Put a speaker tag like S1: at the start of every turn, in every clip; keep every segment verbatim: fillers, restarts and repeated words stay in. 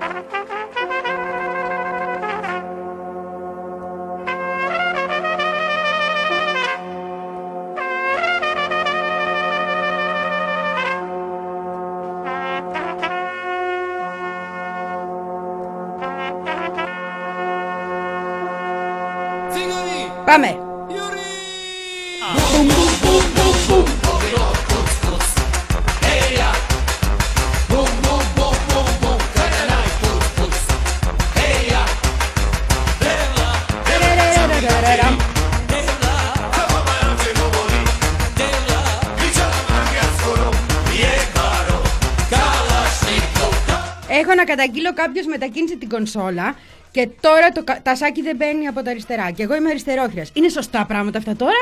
S1: Πάμε. Έχω να καταγγείλω, κάποιος μετακίνησε την κονσόλα και τώρα το τασάκι δεν μπαίνει από τα αριστερά. Και εγώ είμαι αριστερόχειρας. Είναι σωστά πράγματα αυτά τώρα?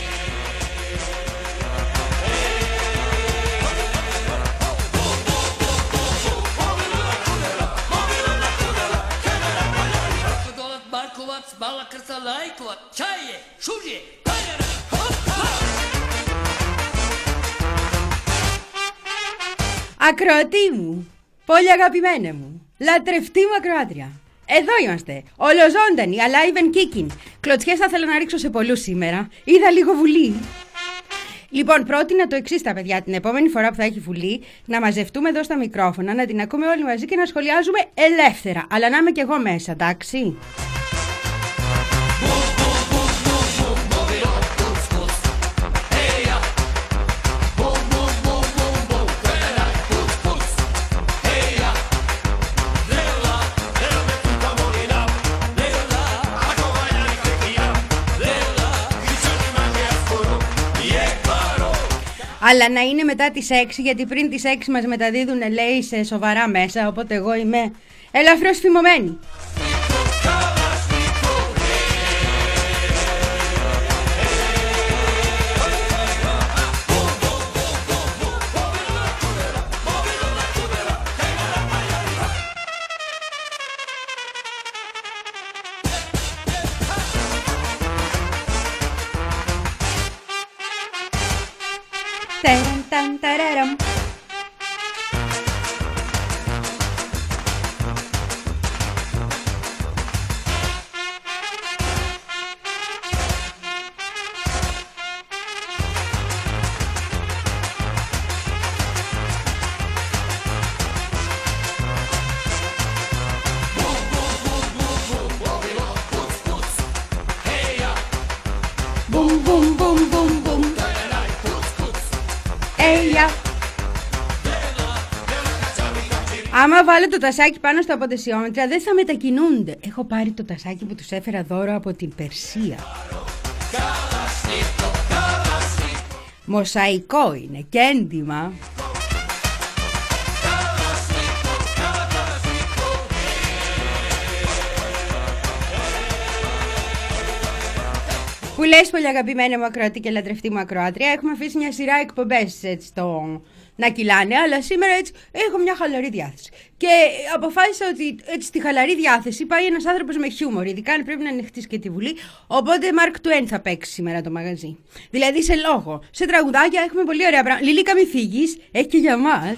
S1: Ακροατή μου, πολύ αγαπημένε μου, λατρευτή μου ακροάτρια. Εδώ είμαστε, ολοζώντανοι, alive and kicking. Κλωτσιές θα ήθελα να ρίξω σε πολλούς σήμερα. Είδα λίγο Βουλή. Λοιπόν, πρότεινα το εξής στα παιδιά, την επόμενη φορά που θα έχει Βουλή, να μαζευτούμε εδώ στα μικρόφωνα, να την ακούμε όλοι μαζί και να σχολιάζουμε ελεύθερα. Αλλά να είμαι κι εγώ μέσα, εντάξει? Αλλά να είναι μετά τις έξι, γιατί πριν τις έξι μας μεταδίδουν, λέει, σε σοβαρά μέσα, οπότε εγώ είμαι ελαφρώς φημωμένη. Άμα βάλω το τασάκι πάνω στα αποτεσιόμετρα δεν θα μετακινούνται. Έχω πάρει το τασάκι που τους έφερα δώρο από την Περσία. Μοσαϊκό είναι και έντιμα. Που λες, πολύ αγαπημένα μου ακροατή και λατρευτή μου ακροάτρια, έχουμε αφήσει μια σειρά εκπομπές έτσι στο... να κυλάνε, αλλά σήμερα έτσι έχω μια χαλαρή διάθεση. Και αποφάσισα ότι έτσι στη χαλαρή διάθεση πάει ένας άνθρωπος με χιούμορ, ειδικά αν πρέπει να ανοιχτείς και τη Βουλή. Οπότε Mark Twain θα παίξει σήμερα το μαγαζί. Δηλαδή σε λόγο, σε τραγουδάκια έχουμε πολύ ωραία πράγματα. Λιλίκα, μη φύγεις, έχει και για μας.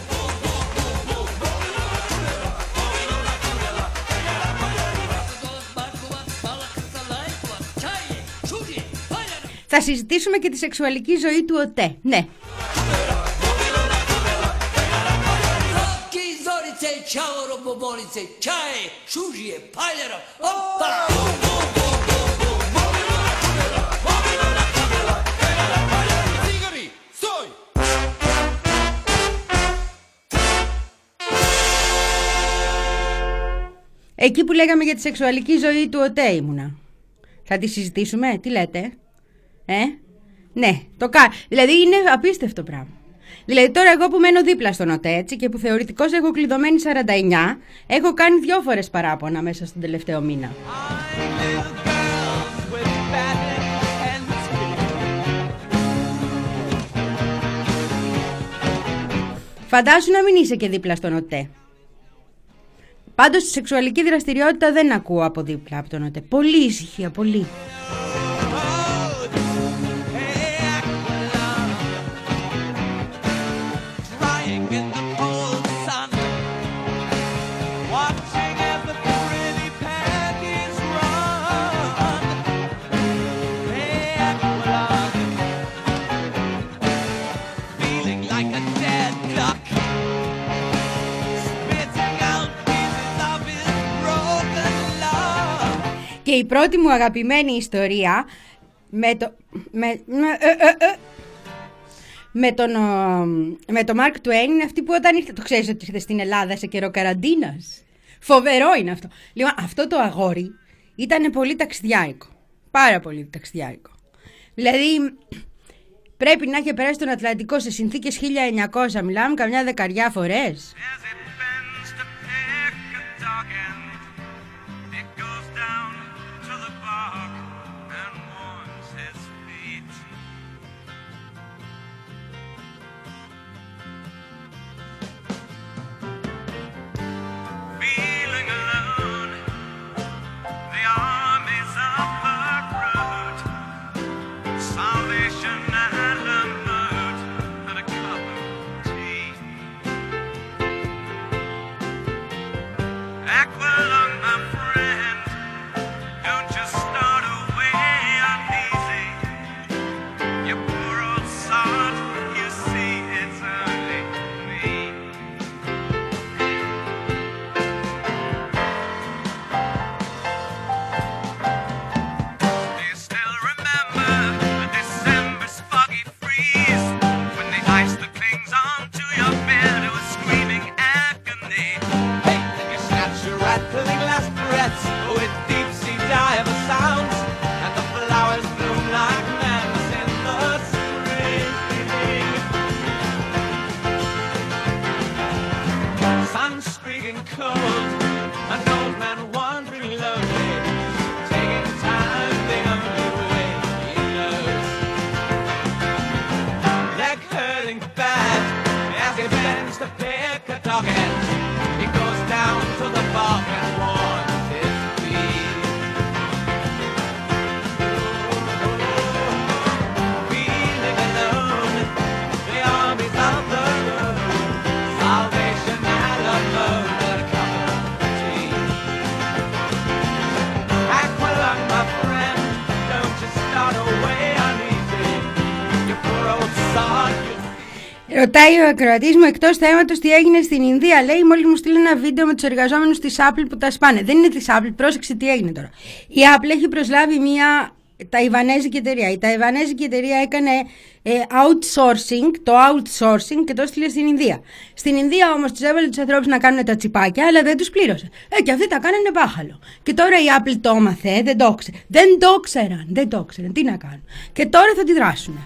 S1: Θα συζητήσουμε και τη σεξουαλική ζωή του ΟΤΕ, ναι. Εκεί που λέγαμε για τη σεξουαλική ζωή του ΟΤΕ ήμουνα. Θα τη συζητήσουμε, τι λέτε? Ε, ναι, το κα... δηλαδή είναι απίστευτο πράγμα. Δηλαδή τώρα εγώ που μένω δίπλα στον ΟΤΕ, έτσι, και που θεωρητικώς έχω κλειδωμένη σαράντα εννιά, έχω κάνει δυο φορές παράπονα μέσα στον τελευταίο μήνα. Φαντάσου να μην είσαι και δίπλα στον ΟΤΕ. Πάντως στη σεξουαλική δραστηριότητα δεν ακούω από δίπλα από τον ΟΤΕ. Πολύ ησυχία, πολύ. η πρώτη μου αγαπημένη ιστορία με το... Με, με, ε, ε, ε, με τον, με τον Mark Twain είναι αυτή που όταν ήρθε... Το ξέρεις ότι ήρθε στην Ελλάδα σε καιρό καραντίνας. Φοβερό είναι αυτό. Λοιπόν, αυτό το αγόρι ήταν πολύ ταξιδιάρικο. Πάρα πολύ ταξιδιάρικο. Δηλαδή, πρέπει να είχε περάσει τον Ατλαντικό σε συνθήκες χίλια εννιακόσια. Μιλάμε καμιά δεκαριά φορές. Ρωτάει ο ακροατής μου εκτός θέματος τι έγινε στην Ινδία. Λέει, μόλις μου στείλει ένα βίντεο με τους εργαζόμενους της Apple που τα σπάνε. Δεν είναι της Apple, πρόσεξε τι έγινε τώρα. Η Apple έχει προσλάβει μια ταϊβανέζικη εταιρεία. Η ταϊβανέζικη εταιρεία έκανε ε, outsourcing, το outsourcing και το έστειλε στην Ινδία. Στην Ινδία όμως τους έβαλε τους ανθρώπους να κάνουν τα τσιπάκια, αλλά δεν τους πλήρωσε. Ε, και αυτοί τα κάνανε μπάχαλο. Και τώρα η Apple το έμαθε, δεν το ξέρε. Δεν το ξέραν, δεν το ξέραν. Τι να κάνουν. Και τώρα θα αντιδράσουν.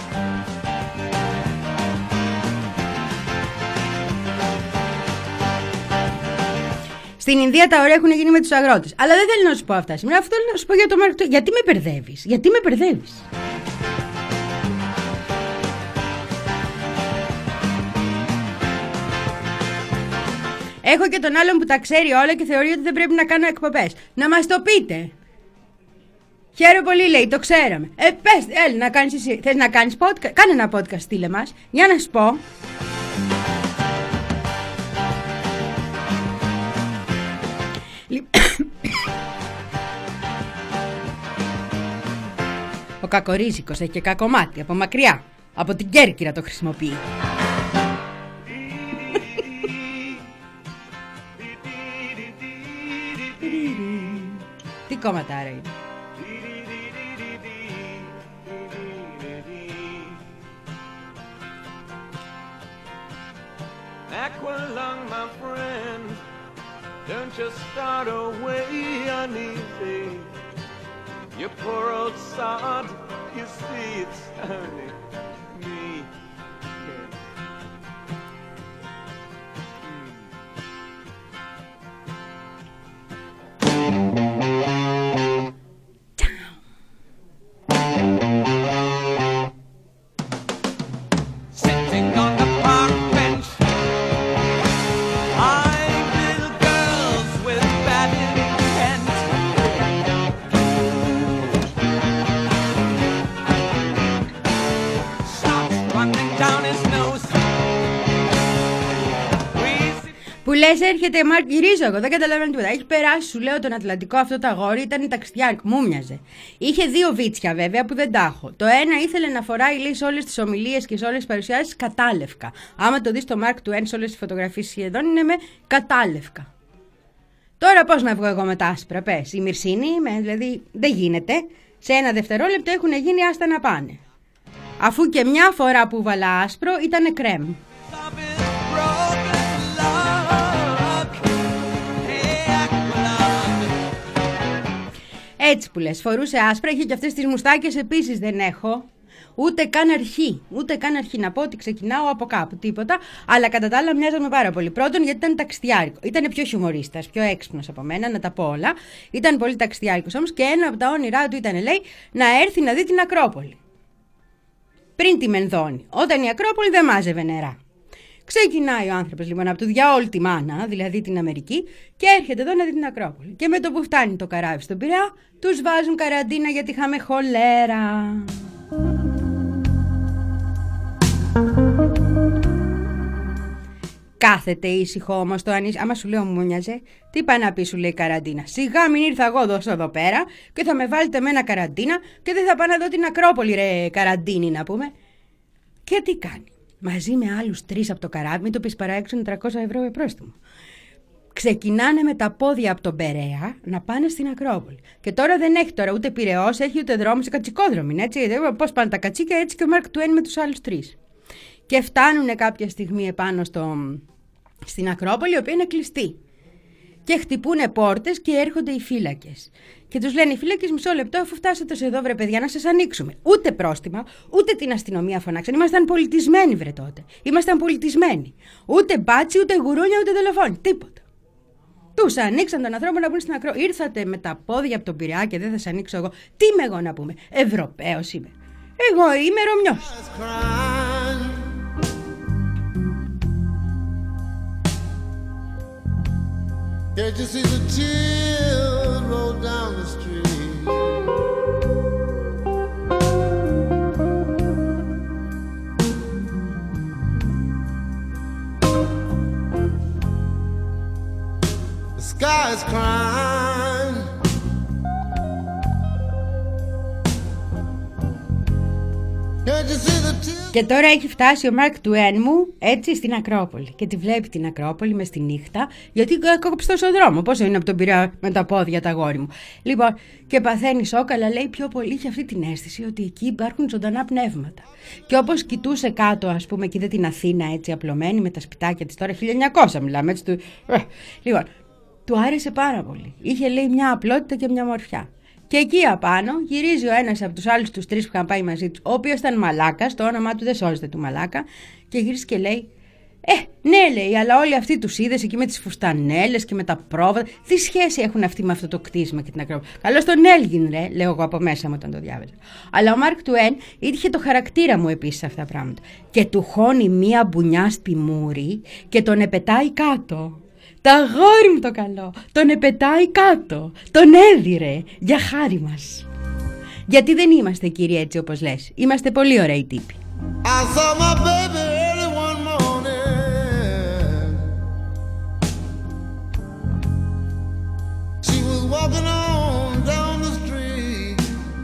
S1: Στην Ινδία τα ωραία έχουν γίνει με τους αγρότες. Αλλά δεν θέλω να σου πω αυτά σήμερα. Αυτό θέλω να σου πω για το Mark Twain. Γιατί με μπερδεύεις, γιατί με μπερδεύεις. Έχω και τον άλλον που τα ξέρει όλα και θεωρεί ότι δεν πρέπει να κάνω εκπομπές. Να μας το πείτε. Χαίρομαι πολύ, λέει, το ξέραμε. Ε, πες, έλα να κάνεις εσύ. Θες να κάνεις podcast? Κάνε ένα podcast, στείλε μας. Για να σου πω. Ο Κακορίζικος έχει και κακομάτι από μακριά. Από την Κέρκυρα το χρησιμοποιεί. Τι κόμματάρα είναι.
S2: Aqualung, my friend, don't just start away uneasy. You poor old sod, you see it's only me. Sitting on the park bench, eyeing little girls with bad intent. Starts running down his nose.
S1: Που λες έρχεται Μάρκ, γυρίζω εγώ, δεν καταλαβαίνω τίποτα. Έχει περάσει, σου λέω, τον Ατλαντικό αυτό το αγόρι, ήταν ταξιδιάρικο, μου μοιάζε. Είχε δύο βίτσια βέβαια που δεν τα έχω. Το ένα ήθελε να φοράει, λέει, σε όλες τις ομιλίες και σε όλες τις παρουσιάσεις κατάλευκα. Άμα το δεις το Mark Twain σε όλες τις φωτογραφίες σχεδόν είναι με κατάλευκα. Τώρα πώς να βγω εγώ με τα άσπρα, πες. Η Μυρσίνη είμαι, δηλαδή δεν γίνεται. Σε ένα δευτερόλεπτο έχουν γίνει άστα να πάνε. Αφού και μια φορά που βάλα άσπρο ήτανε κρέμ. Έτσι που λες, φορούσε άσπρα, είχε και αυτές τις μουστάκες επίσης δεν έχω. Ούτε καν αρχή, ούτε καν αρχή να πω ότι ξεκινάω από κάπου, τίποτα. Αλλά κατά τα άλλα μοιάζαμε πάρα πολύ. Πρώτον, γιατί ήταν ταξιδιάρικο. Ήταν πιο χιουμορίστας, πιο έξυπνος από μένα, να τα πω όλα. Ήταν πολύ ταξιδιάρικος όμως και ένα από τα όνειρά του ήταν, λέει, να έρθει να δει την Ακρόπολη. Πριν τη Μενδώνη, όταν η Ακρόπολη δεν μάζευε νερά. Ξεκινάει ο άνθρωπος λοιπόν από του διαόλου τη μάνα, δηλαδή την Αμερική, και έρχεται εδώ να δει την Ακρόπολη. Και με το που φτάνει το καράβι στον Πειραιά, τους βάζουν καραντίνα γιατί είχαμε χολέρα. Κάθεται ήσυχο όμως το ανήσυχο. Άμα σου λέω μου μοιάζε, τι πάει να πει, σου λέει καραντίνα. Σιγά μην ήρθα εγώ εδώ, εδώ πέρα και θα με βάλετε με ένα καραντίνα και δεν θα πάω να δω την Ακρόπολη, ρε καραντίνη να πούμε. Και τι κάνει. Μαζί με άλλους τρεις από το καράβι, μην το πεις παρά έξω, είναι τριακόσια ευρώ πρόστιμο. Ξεκινάνε με τα πόδια από τον Περαία να πάνε στην Ακρόπολη. Και τώρα δεν έχει τώρα ούτε Πειραιώς, έχει ούτε δρόμο, σε κατσικόδρομη. Έτσι, πώς πάνε τα κατσίκια, έτσι και ο Μάρκ Τουέιν με τους άλλους τρεις. Και φτάνουν κάποια στιγμή επάνω στο, στην Ακρόπολη, η οποία είναι κλειστή. Και χτυπούνε πόρτες και έρχονται οι φύλακες. Και τους λένε οι φύλακες, μισό λεπτό, αφού φτάσατε εδώ, βρε παιδιά, να σας ανοίξουμε. Ούτε πρόστιμα, ούτε την αστυνομία φωνάξαν. Ήμασταν πολιτισμένοι, βρε τότε. Ήμασταν πολιτισμένοι. Ούτε μπάτσι, ούτε γουρούνια, ούτε τηλεφώνη. Τίποτα. Τους ανοίξαν τον ανθρώπο να μπουν στην Ακρόπολη. Ήρθατε με τα πόδια από τον Πειραιά και δεν θα σας ανοίξω εγώ. Τι είμαι εγώ να πούμε. Ευρωπαίος είμαι. Εγώ είμαι Ρωμιός.
S2: Can't you see the tears roll down the street? The sky is crying. Can't you see the tears?
S1: Και τώρα έχει φτάσει ο Μάρκ Τουέιν μου έτσι στην Ακρόπολη. Και τη βλέπει την Ακρόπολη μες τη νύχτα, γιατί κόψε στο δρόμο. Πόσο είναι από τον Πειραιά με τα πόδια τα γόρι μου. Λοιπόν, και παθαίνει σοκ, αλλά λέει πιο πολύ είχε αυτή την αίσθηση ότι εκεί υπάρχουν ζωντανά πνεύματα. Και όπως κοιτούσε κάτω, ας πούμε, και είδε την Αθήνα έτσι απλωμένη με τα σπιτάκια της, τώρα χίλια εννιακόσια μιλάμε έτσι. Του... Λοιπόν, του άρεσε πάρα πολύ. Είχε λέει μια απλότητα και μια μορφιά. Και εκεί απάνω γυρίζει ο ένας από τους άλλους τους τρεις που είχαν πάει μαζί τους, ο οποίος ήταν μαλάκας, το όνομά του δεν σώζεται του μαλάκα, και γυρίζει και λέει: Ε, ναι, λέει, αλλά όλοι αυτοί τους είδες εκεί με τις φουστανέλες και με τα πρόβατα. Τι σχέση έχουν αυτοί με αυτό το κτίσμα και την Ακρόπολη? Καλώς τον Έλγιν, ρε, λέω εγώ από μέσα μου όταν το διάβαζα. Αλλά ο Μάρκ Τουέιν είχε το χαρακτήρα μου επίσης αυτά τα πράγματα. Και του χώνει μία μπουνιά στη μούρη και τον επετάει κάτω. Τα αγόρι μου το καλό, τον επετάει κάτω, τον έδιρε για χάρη μας. Γιατί δεν είμαστε κύριοι έτσι όπως λες, είμαστε πολύ ωραίοι τύποι.
S2: I saw my baby early one morning. She was walking on down the street.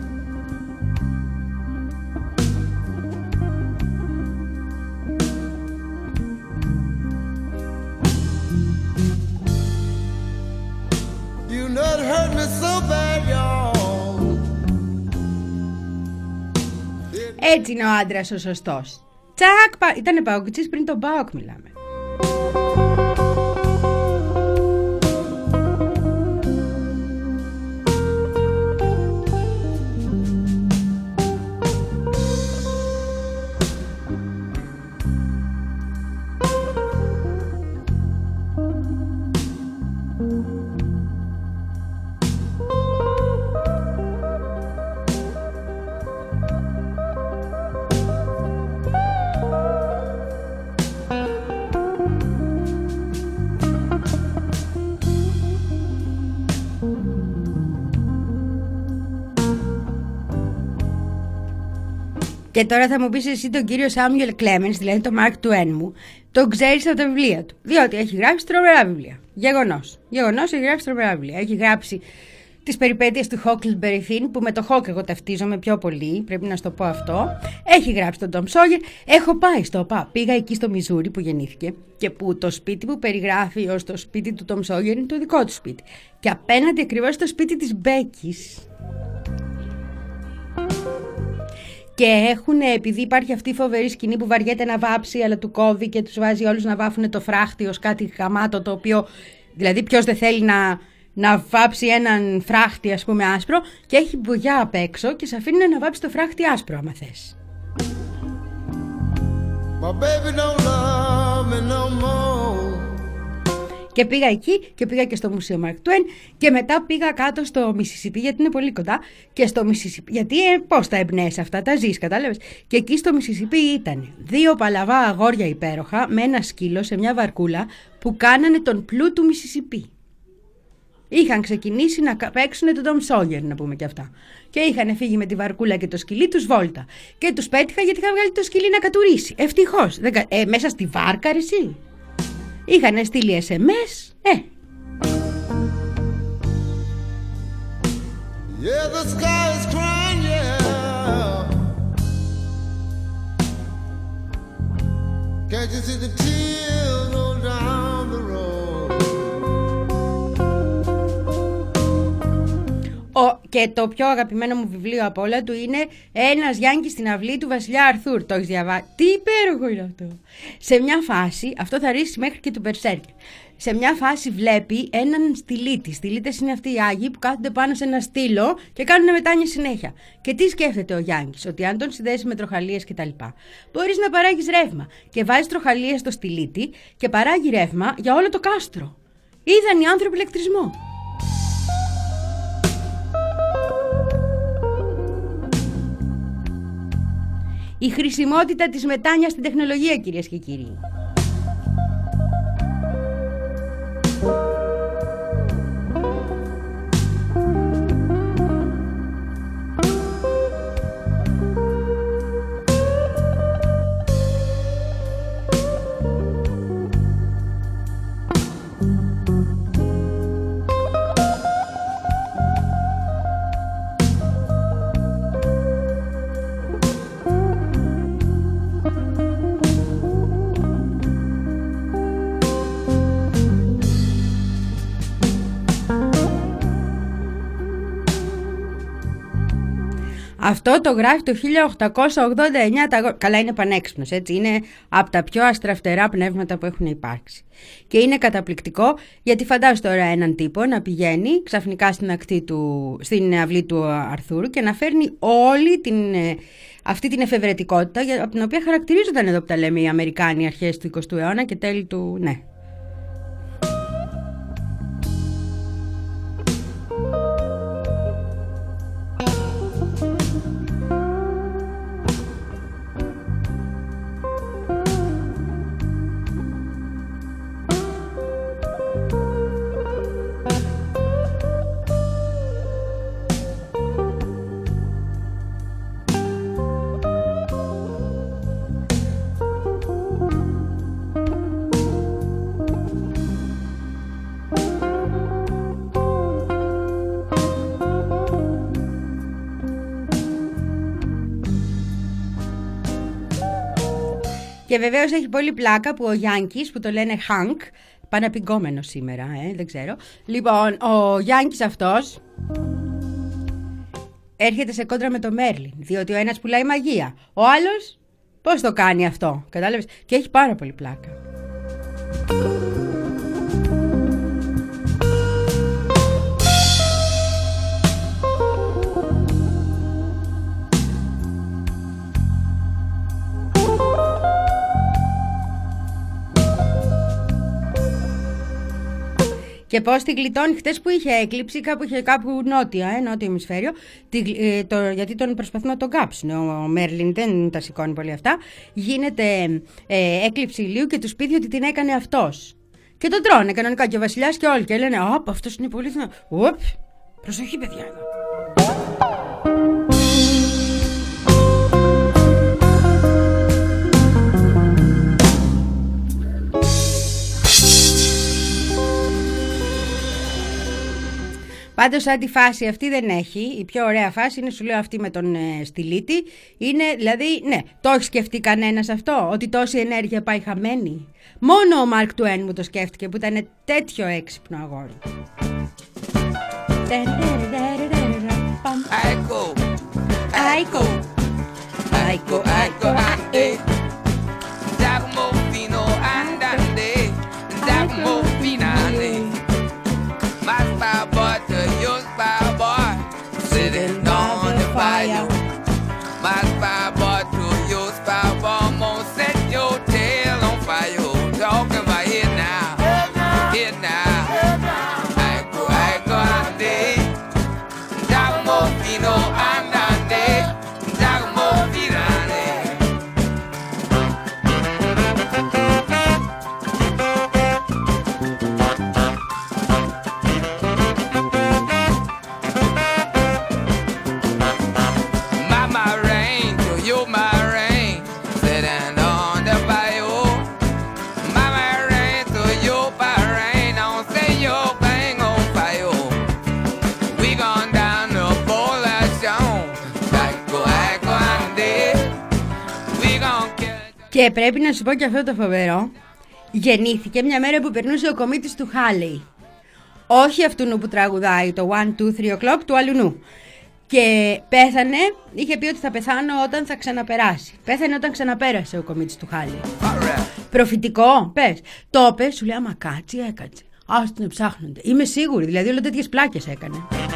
S2: You know it hurt me so bad, y'all.
S1: Έτσι είναι ο άντρας ο σωστός. Τσακ, πα... ήτανε παοκτζής πριν τον ΠΑΟΚ μιλάμε. Και τώρα θα μου πεις εσύ τον κύριο Σάμιουελ Κλέμενς, δηλαδή τον Μάρκ Τουέιν μου, τον ξέρεις από τα βιβλία του. Διότι έχει γράψει τρομερά βιβλία. Γεγονός. Γεγονός έχει γράψει τρομερά βιβλία. Έχει γράψει τις περιπέτειες του Huckleberry Finn, που με το Hawk εγώ ταυτίζομαι πιο πολύ, πρέπει να σου το πω αυτό. Έχει γράψει τον Tom Sawyer. Έχω πάει στο ΟΠΑ. Πήγα εκεί στο Μιζούρι που γεννήθηκε και που το σπίτι που περιγράφει ως το σπίτι του Tom Sawyer είναι το δικό του σπίτι. Και απέναντι ακριβώς στο σπίτι της Μπέκης. Και έχουν, επειδή υπάρχει αυτή η φοβερή σκηνή που βαριέται να βάψει, αλλά του κόβει και τους βάζει όλους να βάφουν το φράχτη ως κάτι γαμάτο, το οποίο, δηλαδή ποιος δεν θέλει να, να βάψει έναν φράχτη, ας πούμε, άσπρο, και έχει μπογιά απ' έξω και σε αφήνει να βάψει το φράχτη άσπρο, άμα θες.
S2: My baby don't love me no more.
S1: Και πήγα εκεί και πήγα και στο Μουσείο Mark Twain και μετά πήγα κάτω στο Μισισιπί, γιατί είναι πολύ κοντά, και στο Μισισιπί, γιατί ε, πώς τα εμπνέεις αυτά, τα ζεις, κατάλαβες. Και εκεί στο Μισισιπί ήταν δύο παλαβά αγόρια υπέροχα με ένα σκύλο σε μια βαρκούλα που κάνανε τον πλού του Μισισιπί. Είχαν ξεκινήσει να παίξουν τον Tom Sawyer, να πούμε και αυτά. Και είχαν φύγει με τη βαρκούλα και το σκυλί τους βόλτα. Και τους πέτυχα γιατί είχα βγάλει το σκυλί να κατουρίσει. Ευτυχώς. Ε, μέσα στη βάρκα, ρε εσύ. Είχαν στείλει ες εμ ες, ε.
S2: Yeah, the sky is crying, yeah. Can't you see the tears roll down the road?
S1: Ο, και το πιο αγαπημένο μου βιβλίο από όλα του είναι Ένας Γιάνκης στην αυλή του Βασιλιά Αρθούρ. Το έχεις διαβάσει? Τι υπέροχο είναι αυτό. Σε μια φάση, αυτό θα ρίξει μέχρι και του Μπερσέρκερ. Σε μια φάση βλέπει έναν στυλίτη. Στυλίτες είναι αυτοί οι Άγιοι που κάθονται πάνω σε ένα στήλο και κάνουν μετάνοιες συνέχεια. Και τι σκέφτεται ο Γιάνκης? Ότι αν τον συνδέσει με τροχαλίες κτλ., μπορείς να παράγεις ρεύμα. Και βάζεις τροχαλίες στο στυλίτη και παράγει ρεύμα για όλο το κάστρο. Είδαν οι άνθρωποι ηλεκτρισμό. Η χρησιμότητα της μετάνοιας στην τεχνολογία, κυρίες και κύριοι. Αυτό το γράφει το χίλια οκτακόσια ογδόντα εννιά. Τα... Καλά, είναι πανέξυπνος, έτσι. Είναι από τα πιο αστραφτερά πνεύματα που έχουν υπάρξει. Και είναι καταπληκτικό, γιατί φαντάζομαι τώρα έναν τύπο να πηγαίνει ξαφνικά στην, ακτή του, στην αυλή του Αρθούρ και να φέρνει όλη την, αυτή την εφευρετικότητα από την οποία χαρακτηρίζονταν εδώ που τα λέμε οι Αμερικάνοι αρχές του εικοστού αιώνα και τέλη του... Ναι. Και βεβαίως έχει πολύ πλάκα που ο Γιάνκης, που το λένε Χανκ, παναπιγκόμενο σήμερα, ε, δεν ξέρω. Λοιπόν, ο Γιάνκης αυτός έρχεται σε κόντρα με το Μέρλιν, διότι ο ένας πουλάει μαγεία. Ο άλλος πώς το κάνει αυτό, κατάλαβες? Και έχει πάρα πολύ πλάκα. Και πώς τη γλιτώνει χτες που είχε έκλειψη, κάπου είχε κάπου νότια, ε, νότιο ημισφαίριο, τη, ε, το, γιατί τον προσπαθούν να τον κάψουν. Ο Μέρλιν δεν τα σηκώνει πολύ αυτά. Γίνεται ε, έκλειψη ηλίου και τους πει ότι την έκανε αυτός. Και τον τρώνε κανονικά και ο βασιλιάς και όλοι. Και λένε, «Ωπ, αυτός είναι πολύ δυνατός. Οπ, προσοχή παιδιά εδώ». Πάντως σαν τη φάση αυτή δεν έχει. Η πιο ωραία φάση είναι, σου λέω, αυτή με τον ε, Στυλίτη. Είναι δηλαδή, ναι, το έχει σκεφτεί κανένας αυτό, ότι τόση ενέργεια πάει χαμένη? Μόνο ο Μαρκ Τουέν μου το σκέφτηκε, που ήταν τέτοιο έξυπνο αγόρι.
S3: Aiko, Aiko, Aiko, Aiko, Ande, Giacomo Fino Andande, Giacomo Finale, my spy boy to your spy boy, sitting on the fire. My spy boy to your spy boy, won't set your tail on fire. Talking about it now, it now. Aiko, Aiko, Ande. Fino andante, Giacomo Finale. Mama rain, to you my rain, sitting on the bayou. Mama rain, to you my rain, don't say your thing on fire. We gone down the
S1: Και πρέπει να σου πω και αυτό το φοβερό. Γεννήθηκε μια μέρα που περνούσε ο κομίτης του Χάλεϊ. Όχι αυτού που τραγουδάει το one, two, three o'clock, του αλουνού. Και πέθανε, είχε πει ότι θα πεθάνω όταν θα ξαναπεράσει. Πέθανε όταν ξαναπέρασε ο κομίτης του Χάλεϊ. Προφητικό, πες. Το πες, σου λέει, άμα κάτσει, έκατσε. Άστο να ψάχνονται. Είμαι σίγουρη, δηλαδή όλο τέτοιες πλάκες έκανε.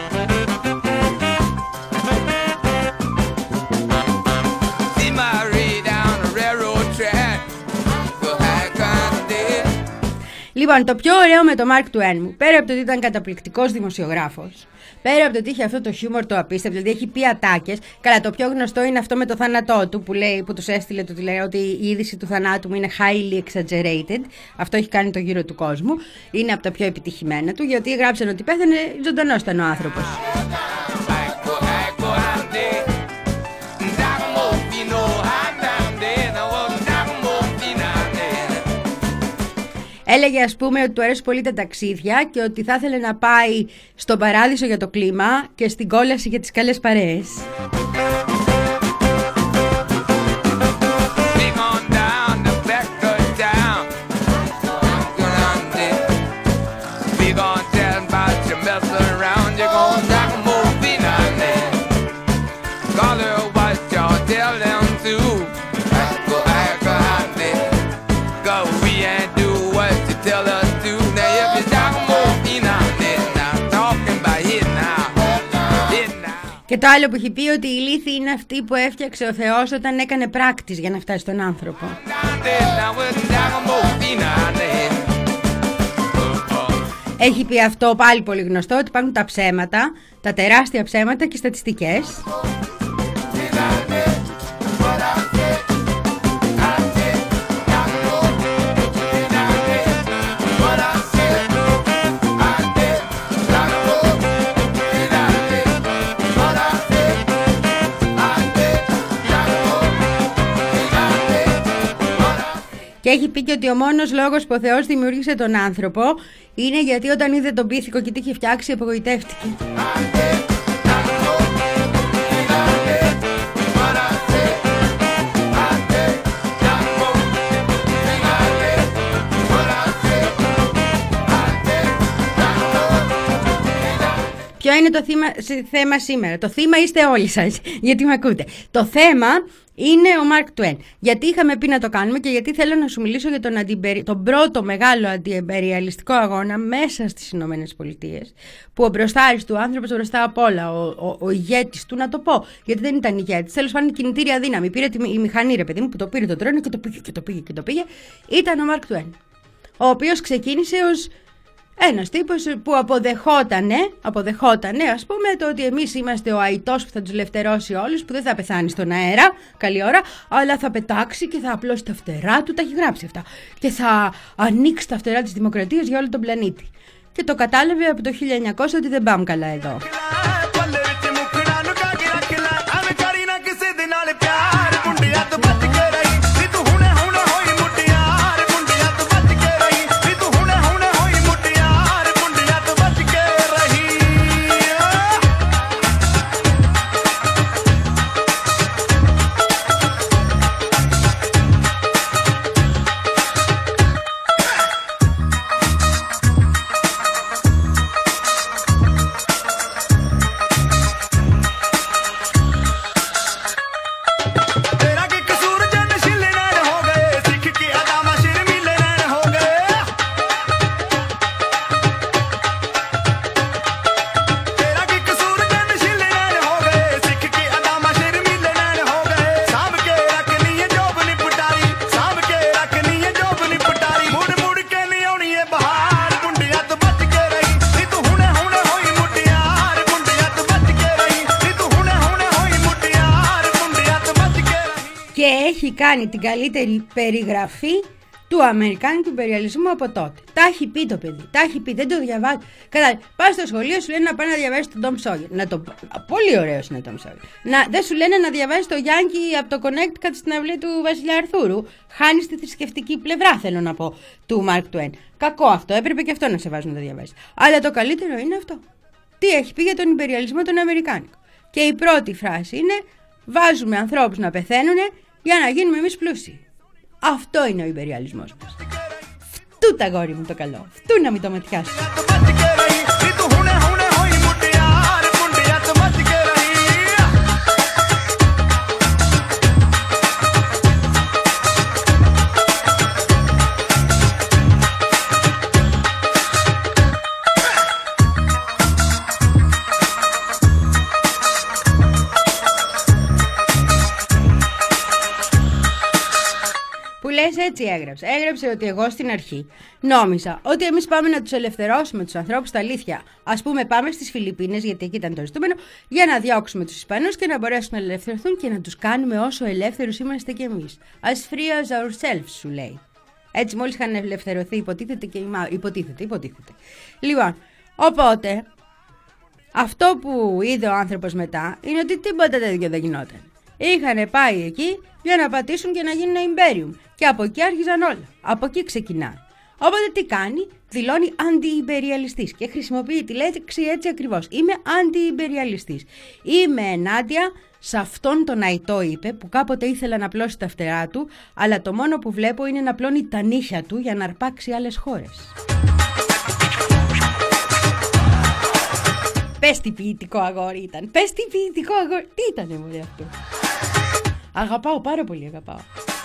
S1: Λοιπόν, το πιο ωραίο με το Mark Twain μου, πέρα από το ότι ήταν καταπληκτικός δημοσιογράφος, πέρα από το ότι είχε αυτό το χιούμορ το απίστευτο, δηλαδή έχει πει ατάκες. Καλά, το πιο γνωστό είναι αυτό με το θάνατό του που, λέει, που τους έστειλε το τηλεόραση, ότι η είδηση του θανάτου μου είναι highly exaggerated. Αυτό έχει κάνει το γύρο του κόσμου. Είναι από τα πιο επιτυχημένα του, γιατί γράψαν ότι πέθανε, ζωντανός ήταν ο άνθρωπος. Έλεγε, ας πούμε, ότι του αρέσουν πολύ τα ταξίδια και ότι θα ήθελε να πάει στον Παράδεισο για το κλίμα και στην Κόλαση για τις καλές παρέες. Και το άλλο που έχει πει, ότι η λύθη είναι αυτή που έφτιαξε ο Θεός όταν έκανε πράκτης για να φτάσει στον άνθρωπο. Έχει πει αυτό πάλι πολύ γνωστό, ότι υπάρχουν τα ψέματα, τα τεράστια ψέματα και στατιστικές. Και έχει πει και ότι ο μόνος λόγος που ο Θεός δημιούργησε τον άνθρωπο είναι γιατί όταν είδε τον πίθηκο και τι είχε φτιάξει, απογοητεύτηκε. Ποιο είναι το θύμα, θέμα σήμερα? Το θύμα είστε όλοι σας, γιατί με ακούτε. Το θέμα είναι ο Μαρκ Τουέν. Γιατί είχαμε πει να το κάνουμε και γιατί θέλω να σου μιλήσω για τον, αντιμπερι... τον πρώτο μεγάλο αντιεμπεριαλιστικό αγώνα μέσα στις Ηνωμένες Πολιτείες, που ο μπροστάρης του, άνθρωπος μπροστά απ' όλα, ο, ο, ο ηγέτης του, να το πω, γιατί δεν ήταν ηγέτης, τέλος πάντων κινητήρια δύναμη, πήρε τη, η μηχανή, ρε παιδί μου, που το πήρε το τρένο και το πήγε και το πήγε και το πήγε, ήταν ο Μαρκ Τουέν, ο οποίος ξεκίνησε ως ένας τύπος που αποδεχότανε, αποδεχότανε ας πούμε το ότι εμείς είμαστε ο αητός που θα τους ελευθερώσει όλους, που δεν θα πεθάνει στον αέρα, καλή ώρα, αλλά θα πετάξει και θα απλώσει τα φτερά του, τα έχει γράψει αυτά, και θα ανοίξει τα φτερά της δημοκρατίας για όλο τον πλανήτη. Και το κατάλαβε από το χίλια εννιακόσια ότι δεν πάμε καλά εδώ. και έχει κάνει την καλύτερη περιγραφή του αμερικάνικου υπεριαλισμού από τότε. Τα έχει πει το παιδί, τα έχει πει, δεν το διαβάζει. Κατά, πας στο σχολείο, σου λένε να πάει να διαβάσει τον Tom Sawyer. Να το... Πολύ ωραίος είναι ο Tom Sawyer. Να... Δεν σου λένε να διαβάσει το Yankee από το Connecticut στην αυλή του Βασιλιά Αρθούρου. Χάνεις τη θρησκευτική πλευρά, θέλω να πω, του Mark Twain. Κακό αυτό, έπρεπε και αυτό να σε βάζουν να το διαβάσει. Αλλά το καλύτερο είναι αυτό. Τι έχει πει για τον υπεριαλισμό τον Αμερικάνικο. Και η πρώτη φράση είναι: βάζουμε ανθρώπους να πεθαίνουν για να γίνουμε εμείς πλούσιοι. Αυτό είναι ο υπεριαλισμός μας. Φτού τα γόρι μου το καλό. Φτού να μην το ματιάσω. Έτσι έγραψε. Έγραψε ότι εγώ στην αρχή νόμιζα ότι εμείς πάμε να τους ελευθερώσουμε τους ανθρώπους στα αλήθεια. Ας πούμε, πάμε στις Φιλιππίνες, γιατί εκεί ήταν το ζητούμενο, για να διώξουμε τους Ισπανούς και να μπορέσουν να ελευθερωθούν και να τους κάνουμε όσο ελεύθερους είμαστε κι εμείς. As free as ourselves, σου λέει. Έτσι, μόλις είχαν ελευθερωθεί, υποτίθεται και η Μάου. Υποτίθεται, υποτίθεται. Λοιπόν, οπότε, αυτό που είδε ο άνθρωπος μετά είναι ότι τίποτα τέτοιο δεν γινόταν. Είχαν πάει εκεί για να πατήσουν και να γίνουν Imperium. Και από εκεί άρχιζαν όλα. Από εκεί ξεκινάει. Οπότε τι κάνει, δηλώνει αντι-υπεριαλιστής και χρησιμοποιεί τη λέξη έτσι ακριβώς. Είμαι αντι-υπεριαλιστής. Είμαι ενάντια σε αυτόν τον αητό, είπε, που κάποτε ήθελε να απλώσει τα φτερά του, αλλά το μόνο που βλέπω είναι να απλώνει τα νύχια του για να αρπάξει άλλες χώρες. Πες τι ποιητικό αγόρι ήταν. Πες τι ποιητικό αγόρι. Τι ήτανε μωρέ αυτό. Αγαπάω, πάρα πολύ αγαπάω.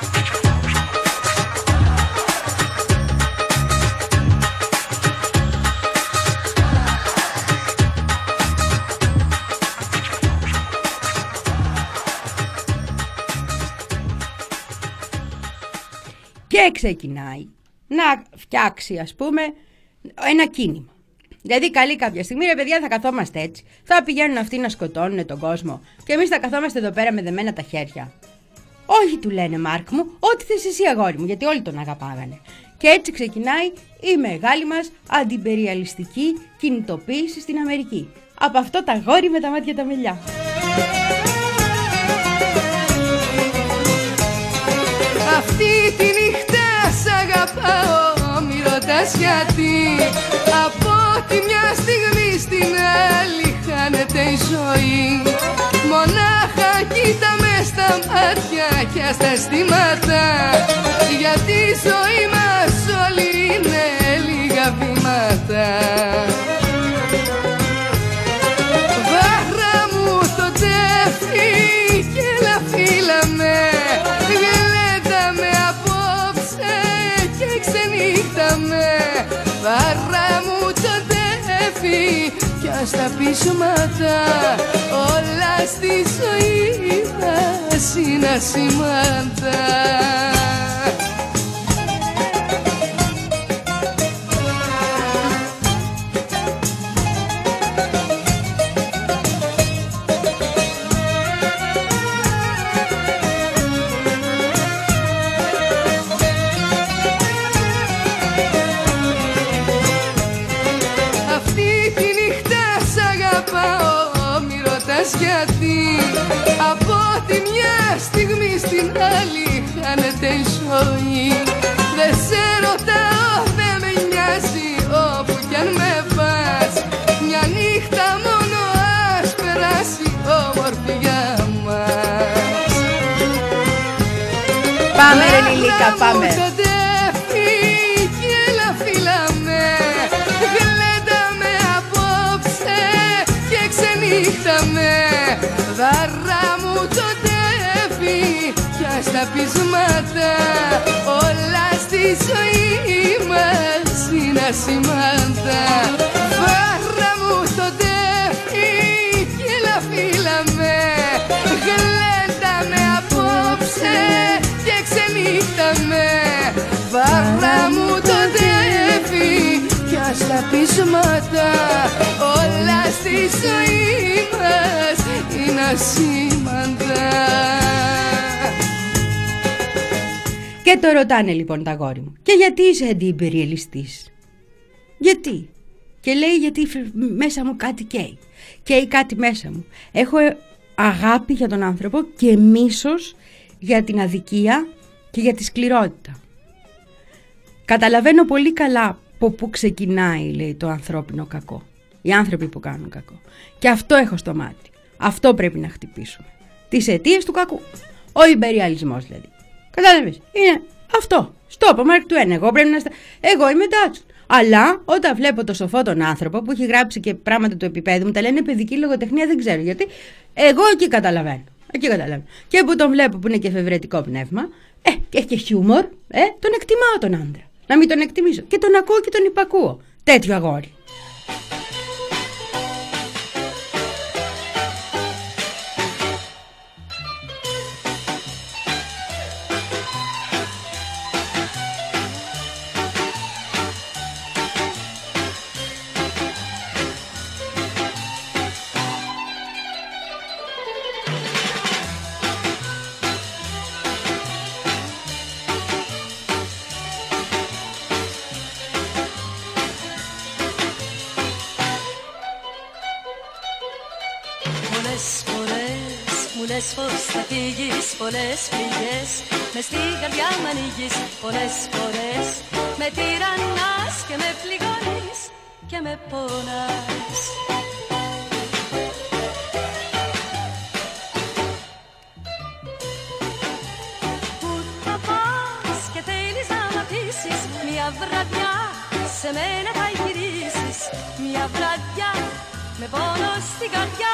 S1: Και ξεκινάει να φτιάξει, ας πούμε, ένα κίνημα. Δηλαδή καλεί κάποια στιγμή, ρε παιδιά, θα καθόμαστε έτσι. Θα πηγαίνουν αυτοί να σκοτώνουν τον κόσμο και εμείς θα καθόμαστε εδώ πέρα με δεμένα τα χέρια. Όχι, του λένε, Μάρκ μου, ό,τι θες εσύ αγόρι μου, γιατί όλοι τον αγαπάγανε. Και έτσι ξεκινάει η μεγάλη μας αντιπεριαλιστική κινητοποίηση στην Αμερική. Από αυτό τα αγόρι με τα μάτια τα μελιά.
S4: Αυτή τη νύχτα σ' αγαπάω, μη ρωτάς γιατί. Από τη μια στιγμή στην άλλη χάνεται η ζωή. Μονάχα κοίτα με στα μάτια και στα αισθήματα, γιατί η ζωή μας όλη είναι λίγα βήματα. Βάρα μου το τέφι και έλα φίλα με, γλέντα με απόψε και ξενύχτα με. Βάρα μου το τέφι κι ας τα πείσματα, όλα στη ζωή μας είναι ασήμαντα. Γιατί από τη μια στιγμή στην άλλη χάνεται η ζωή. Δεν σε ρωτάω, δεν με νοιάζει όπου κι αν με πας. Μια νύχτα μόνο ας περάσει όμορφη για μας.
S1: Πάμε ρε Λιλίκα, πάμε.
S4: Δάρα μου το τέφι κι ας τα πείσματα, όλα στη ζωή μας είναι ασήμαντα. Δάρα μου το τέφι κι έλα φίλα με, γλέντα με απόψε και ξενύχτα με. Δάρα μου το τέφι κι ας τα πείσματα, όλα στη ζωή μας είναι ασήμαντα.
S1: Και το ρωτάνε λοιπόν τα αγόρι μου, και γιατί είσαι αντιυμπεριαλιστής? Γιατί? Και λέει, γιατί μέσα μου κάτι καίει. Καίει κάτι μέσα μου. Έχω αγάπη για τον άνθρωπο και μίσος για την αδικία και για τη σκληρότητα. Καταλαβαίνω πολύ καλά από πού ξεκινάει, λέει, το ανθρώπινο κακό. Οι άνθρωποι που κάνουν κακό. Και αυτό έχω στο μάτι. Αυτό πρέπει να χτυπήσουμε. Τις αιτίες του κακού. Ο ιμπεριαλισμός δηλαδή. Κατάλαβες. Είναι αυτό. Στόπ, ο Μάρκ Τουέιν. Εγώ πρέπει να στα... Εγώ είμαι Τάτσον. Αλλά όταν βλέπω το σοφό τον άνθρωπο που έχει γράψει και πράγματα του επίπεδου μου, τα λένε παιδική λογοτεχνία, δεν ξέρω γιατί. Εγώ εκεί καταλαβαίνω. Εκεί καταλαβαίνω. Και που τον βλέπω που είναι και εφευρετικό πνεύμα, ε, και έχει και χιούμορ, ε, τον εκτιμάω τον άντρα. Να μην τον εκτιμήσω. Και τον ακούω και τον υπακούω. Τέτοιο αγόρι.
S5: Πως θα φύγεις, πολλές φύγες, μες στην καρδιά μ' ανοίγεις. Πολλές φορές με τυραννάς και με πληγώνεις και με πονάς. Πού θα πας και θέλεις να μ' αφήσεις? Μια βραδιά σε μένα θα γυρίσεις. Μια βραδιά με πόνο στην καρδιά.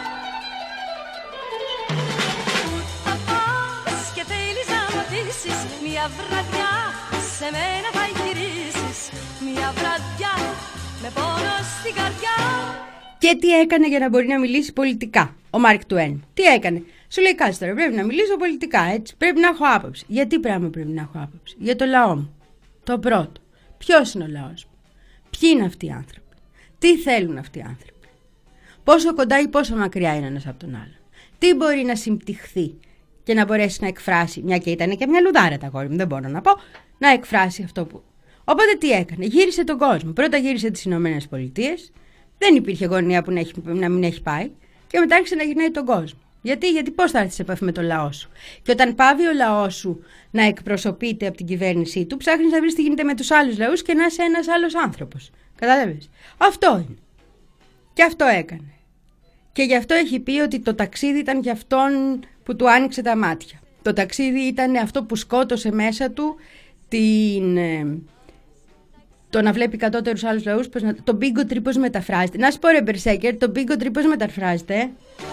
S5: Μια βραδιά σε μένα θα γυρίσεις. Μια βραδιά με πόνο στην καρδιά.
S1: Και τι έκανε για να μπορεί να μιλήσει πολιτικά ο Μάρκ Τουέιν? Τι έκανε? Σου λέει, κάτσε τώρα, πρέπει να μιλήσω πολιτικά, έτσι. Πρέπει να έχω άποψη. Γιατί πράγμα πρέπει να έχω άποψη? Για το λαό μου. Το πρώτο. Ποιος είναι ο λαός μου? Ποιοι είναι αυτοί οι άνθρωποι? Τι θέλουν αυτοί οι άνθρωποι? Πόσο κοντά ή πόσο μακριά είναι ένας από τον άλλον? Τι μπορεί να συμπτυχθεί και να μπορέσει να εκφράσει, μια και ήταν και μια λουδάρα τα κόρη μου, δεν μπορώ να πω, να εκφράσει αυτό που... Οπότε τι έκανε? Γύρισε τον κόσμο. Πρώτα γύρισε τις Ηνωμένες Πολιτείες, δεν υπήρχε γωνία που να, έχει, να μην έχει πάει, και μετά άρχισε να γυρνάει τον κόσμο. Γιατί, γιατί πώς θα έρθει σε επαφή με τον λαό σου? Και όταν πάβει ο λαός σου να εκπροσωπείται από την κυβέρνησή του, ψάχνεις να βρεις τι γίνεται με τους άλλους λαούς και να είσαι ένας άλλος άνθρωπος. Κατάλαβες? Αυτό είναι. Και αυτό έκανε. Και γι' αυτό έχει πει ότι το ταξίδι ήταν για αυτόν που του άνοιξε τα μάτια. Το ταξίδι ήταν αυτό που σκότωσε μέσα του την... το να βλέπει κατώτερους άλλους λαούς. Πώς να... Το Big Tree πώς μεταφράζεται? Να σου πω ρε Μπερσέκερ, το Big Tree πώς μεταφράζεται?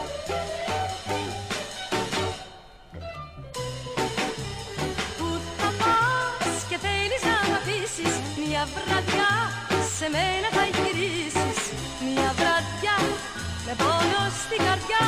S5: Πού θα πας και θέλεις να μ' αφήσεις? Μια βραδιά σε μένα θα γυρίσεις. Μια βραδιά με πόνο στην καρδιά.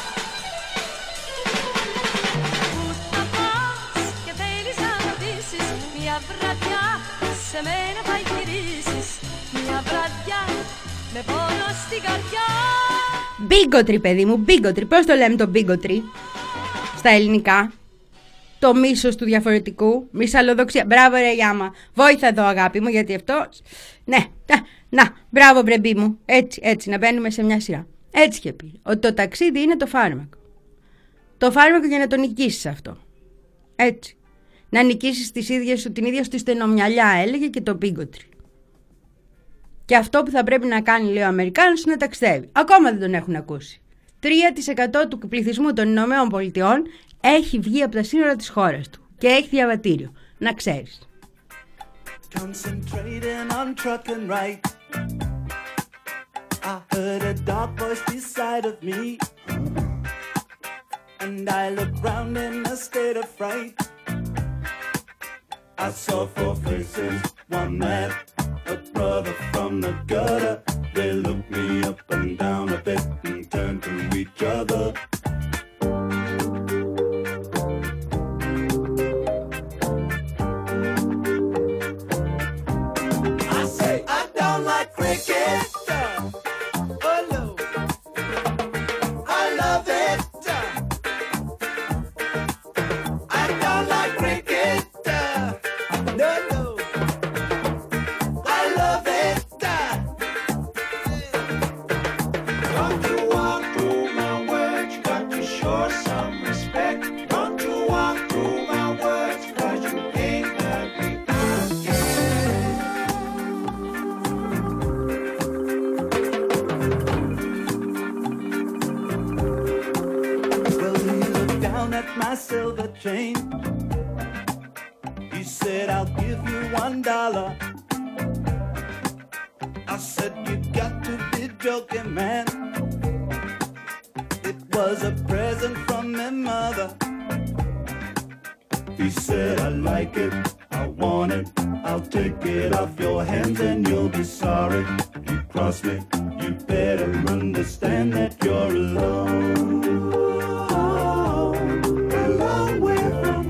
S5: Πού θα πας και θέλεις να μ' αφήσεις? Μια βραδιά σε μένα θα γυρίσεις. Μια βραδιά με πόνο στην καρδιά.
S1: Μπίγκοτρι, παιδί μου, μπίγκοτρι. Πώς το λέμε το μπίγκοτρι στα ελληνικά? Το μίσος του διαφορετικού, μυσαλλοδοξία. Μπράβο ρε Γιάμα, βόηθα εδώ αγάπη μου, γιατί αυτό... Ναι, να, μπράβο μπρεμπή μου. Έτσι, έτσι, να μπαίνουμε σε μια σειρά. Έτσι και πει, ότι το ταξίδι είναι το φάρμακο. Το φάρμακο για να το νικήσεις αυτό. Έτσι. Να νικήσεις τις ίδιες σου, την ίδια σου τη στενομυαλιά, έλεγε και το μπίγκοτρι. Και αυτό που θα πρέπει να κάνει, λέει ο Αμερικάνος, είναι να ταξιδεύει. Ακόμα δεν τον έχουν ακούσει. τρία τοις εκατό του πληθυσμού των Ηνωμένων Πολιτειών έχει βγει από τα σύνορα της χώρας του και έχει διαβατήριο. Να ξέρεις.
S6: Concentrating on trucking right. I heard a dark voice beside of me, and I looked round in a state of fright. I saw four faces, one man, a brother from the gutter. They looked me up and down a bit and turned to each other. I say I don't like cricket. Oh no, I love it. I don't like cricket. my silver chain. He said, I'll give you one dollar. I said, you got to be joking, man. It was a present from my mother. He said, I like it, I want it, I'll take it off your hands and you'll be sorry. You cross me, you better understand that you're alone. A long way from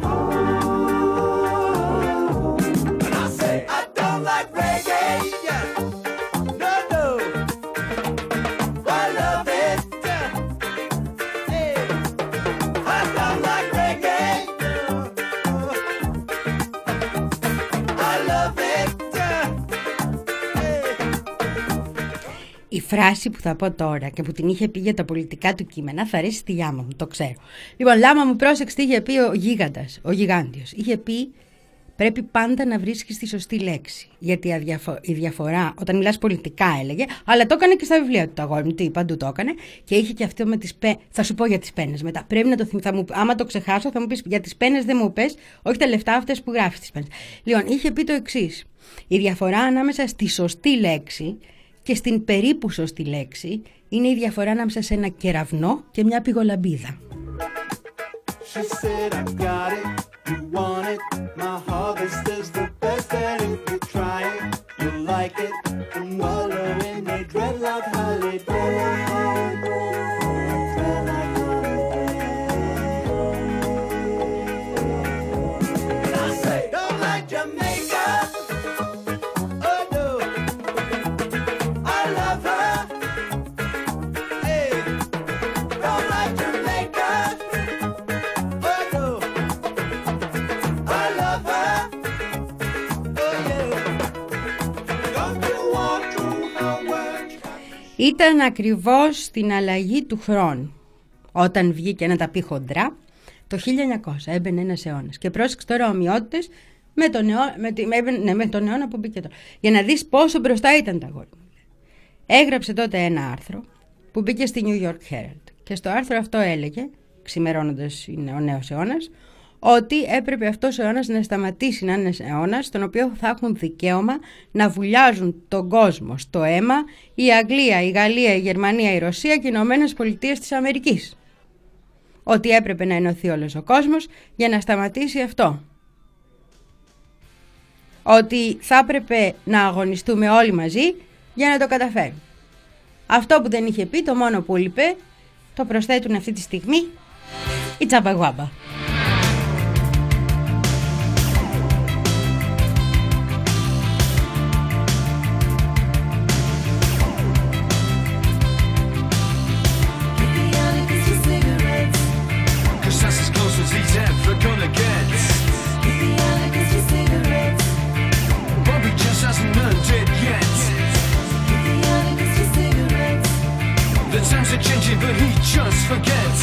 S6: home. And I say, I don't like reggae, yeah. No, no, I love it, yeah. Hey. I don't like reggae.
S1: Η φράση που θα πω τώρα και που την είχε πει για τα πολιτικά του κείμενα θα αρέσει στη Λάμα μου, το ξέρω. Λοιπόν, Λάμα μου, πρόσεξε τι είχε πει ο γίγαντας, ο γιγάντιος. Είχε πει, πρέπει πάντα να βρίσκεις τη σωστή λέξη. Γιατί η, αδιαφο... η διαφορά, όταν μιλάς πολιτικά έλεγε, αλλά το έκανε και στα βιβλία του το αγόρι μου, τι, παντού το έκανε. Και είχε και αυτό με τις πένες. Θα σου πω για τις πένες μετά. Πρέπει να το θυμηθώ. Άμα το ξεχάσω, θα μου πεις για τις πένες δεν μου πες, όχι τα λεφτά αυτές που γράφεις τις πένες. Λοιπόν, είχε πει το εξής. Η διαφορά ανάμεσα στη σωστή λέξη και στην περίπου σωστή λέξη είναι η διαφορά ανάμεσα σε ένα κεραυνό και μια πηγολαμπίδα.
S6: She said, I got it, you want it, my harvest is the best, and if you try it, you'll like it, and wallow in a dreadlock holiday. Dreadlock holiday. And I say, don't like Jamaica. Oh no, I love her. Hey, don't like Jamaica.
S1: Ήταν ακριβώς στην αλλαγή του χρόνου, όταν βγήκε να τα πει χοντρά, το χίλια εννιακόσια, έμπαινε ένας αιώνας. Και πρόσεξε τώρα ομοιότητες με τον αιώνα, με, με, ναι, με τον αιώνα που μπήκε τώρα. Για να δεις πόσο μπροστά ήταν τα αγόρια. Έγραψε τότε ένα άρθρο που μπήκε στη New York Herald. Και στο άρθρο αυτό έλεγε, ξημερώνοντας είναι ο νέος αιώνας, ότι έπρεπε αυτός ο αιώνας να σταματήσει να είναι ένας αιώνας στον οποίο θα έχουν δικαίωμα να βουλιάζουν τον κόσμο στο αίμα η Αγγλία, η Γαλλία, η Γερμανία, η Ρωσία και οι Ηνωμένες Πολιτείες της Αμερικής. Ότι έπρεπε να ενωθεί όλος ο κόσμος για να σταματήσει αυτό. Ότι θα έπρεπε να αγωνιστούμε όλοι μαζί για να το καταφέρουμε. Αυτό που δεν είχε πει, το μόνο που είπε, το προσθέτουν αυτή τη στιγμή η Τσαμπαγουάμπα.
S3: Times are changing, but he just forgets.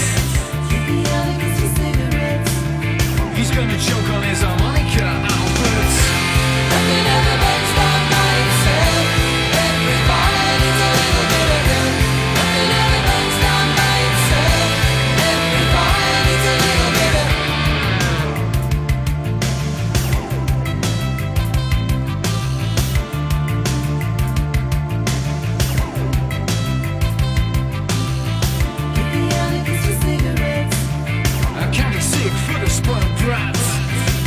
S3: He's gonna choke on his harmonica, Albert. Nothing ever burns down by itself. Everybody's a little bit of him. Nothing ever burns down by itself. Everybody's a little bit of sick for the spoiled brats.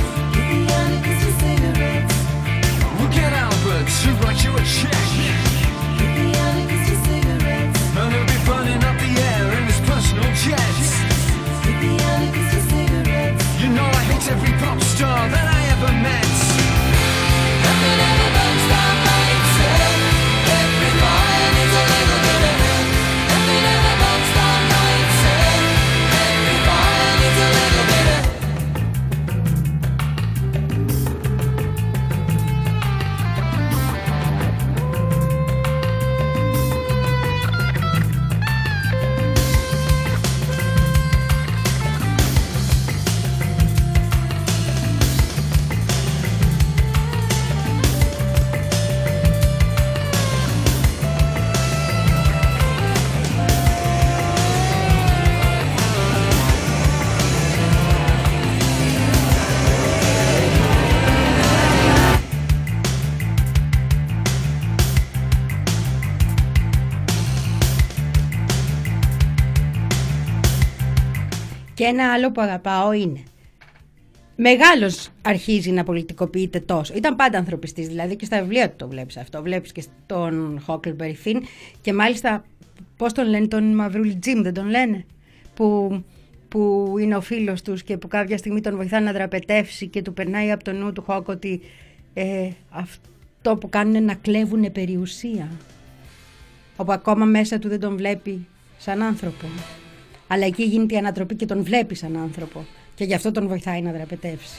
S1: Και ένα άλλο που αγαπάω είναι μεγάλος αρχίζει να πολιτικοποιείται τόσο. Ήταν πάντα ανθρωπιστής, δηλαδή και στα βιβλία του το βλέπεις αυτό. Βλέπεις και στον Huckleberry Finn και μάλιστα, πώς τον λένε, τον Μαυρούλη Τζιμ δεν τον λένε, που, που είναι ο φίλος τους και που κάποια στιγμή τον βοηθά να δραπετεύσει και του περνάει από το νου του Χοκ ότι ε, αυτό που κάνουν είναι να κλέβουν περιουσία. Όπου ακόμα μέσα του δεν τον βλέπει σαν άνθρωπο. Αλλά εκεί γίνεται η ανατροπή και τον βλέπει σαν άνθρωπο. Και γι' αυτό τον βοηθάει να δραπετεύσει.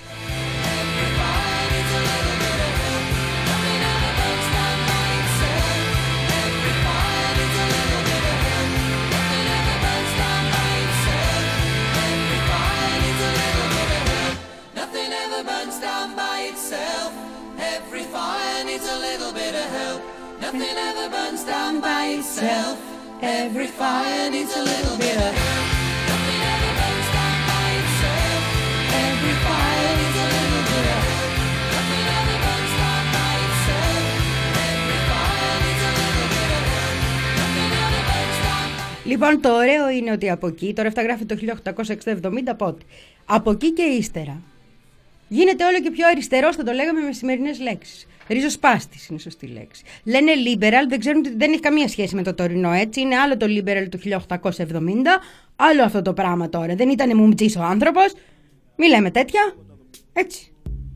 S4: Nothing ever burns down by itself. Every fire needs a little bit of. Nothing ever burns down by itself. Every fire needs a little bit of. Nothing ever burns down by itself. Every fire needs a little bit of. Nothing ever burns down.
S1: Λοιπόν, το ωραίο είναι ότι από εκεί, τώρα αυτά γράφει το χίλια οκτακόσια εξήντα εβδομήντα, πότε. Από εκεί και ύστερα γίνεται όλο και πιο αριστερός, θα το λέγαμε με σημερινές λέξεις. Ριζοσπάστης είναι η σωστή λέξη. Λένε liberal, δεν ξέρουν ότι δεν έχει καμία σχέση με το τωρινό, έτσι. Είναι άλλο το liberal του χίλια οκτακόσια εβδομήντα, άλλο αυτό το πράγμα τώρα. Δεν ήταν μουμτζής ο άνθρωπος. Μη λέμε τέτοια. Έτσι.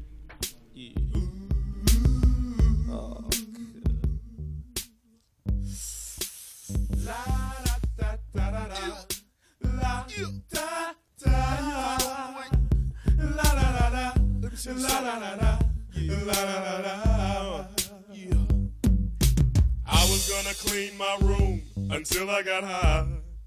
S7: I was gonna clean my room until I got high.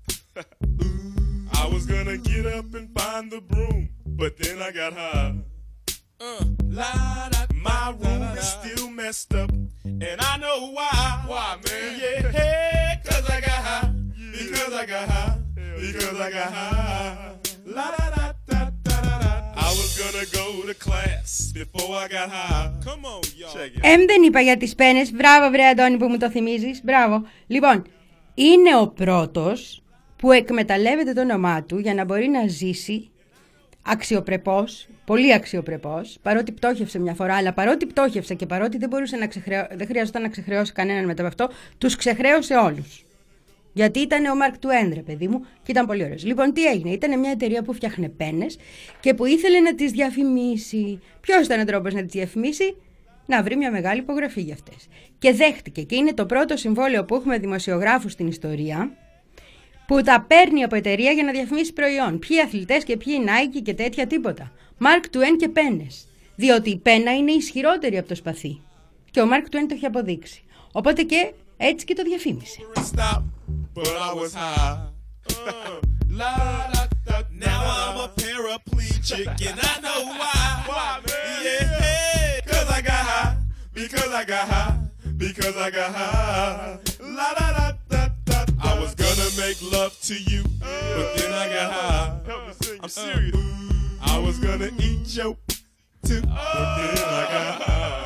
S7: I was gonna get up and find the broom, but then I got high. Uh, my room is still messed up, and I know why. Why, man? Yeah, cause I got high. Because I got high. Because I got high. La da da da da da da. I was gonna go to class before I got high. Come on, y'all. Check it.
S1: Εμ δεν είπα για τις πένες. Μπράβο, βρε Αντώνη, που μου το θυμίζεις. Μπράβο. Λοιπόν, είναι ο πρώτος που εκμεταλλεύεται το όνομά του για να μπορεί να ζήσει αξιοπρεπώς, πολύ αξιοπρεπώς, παρότι πτώχευσε μια φορά, αλλά παρότι πτώχευσε και παρότι δεν, μπορούσε να ξεχρεώ... δεν χρειαζόταν να ξεχρεώσει κανέναν μετά από αυτό, τους ξεχρέωσε όλους. Γιατί ήταν ο Μαρκ Τουέν, ρε παιδί μου, και ήταν πολύ ωραίος. Λοιπόν, τι έγινε? Ήταν μια εταιρεία που φτιάχνε πένες και που ήθελε να τις διαφημίσει. Ποιος ήταν ο τρόπος να τις διαφημίσει? Να βρει μια μεγάλη υπογραφή για αυτές. Και δέχτηκε. Και είναι το πρώτο συμβόλαιο που έχουμε δημοσιογράφους στην ιστορία που τα παίρνει από εταιρεία για να διαφημίσει προϊόν. Ποιοι αθλητές και ποιοι Nike και τέτοια, τίποτα. Μαρκ Τουέν και πένες. Διότι η πένα είναι ισχυρότερη από το σπαθί. Και ο Μαρκ Τουέν το έχει αποδείξει. Οπότε και έτσι και το διαφήμισε.
S7: But I was high. Uh, la, da, da, now I'm a paraplegic and I know why. Why, man? Yeah, cause I got high. Because I got high. Because I got high. La da da da da. I was gonna make love to you, but then I got high. I'm serious. I was gonna eat your too, but then I got high.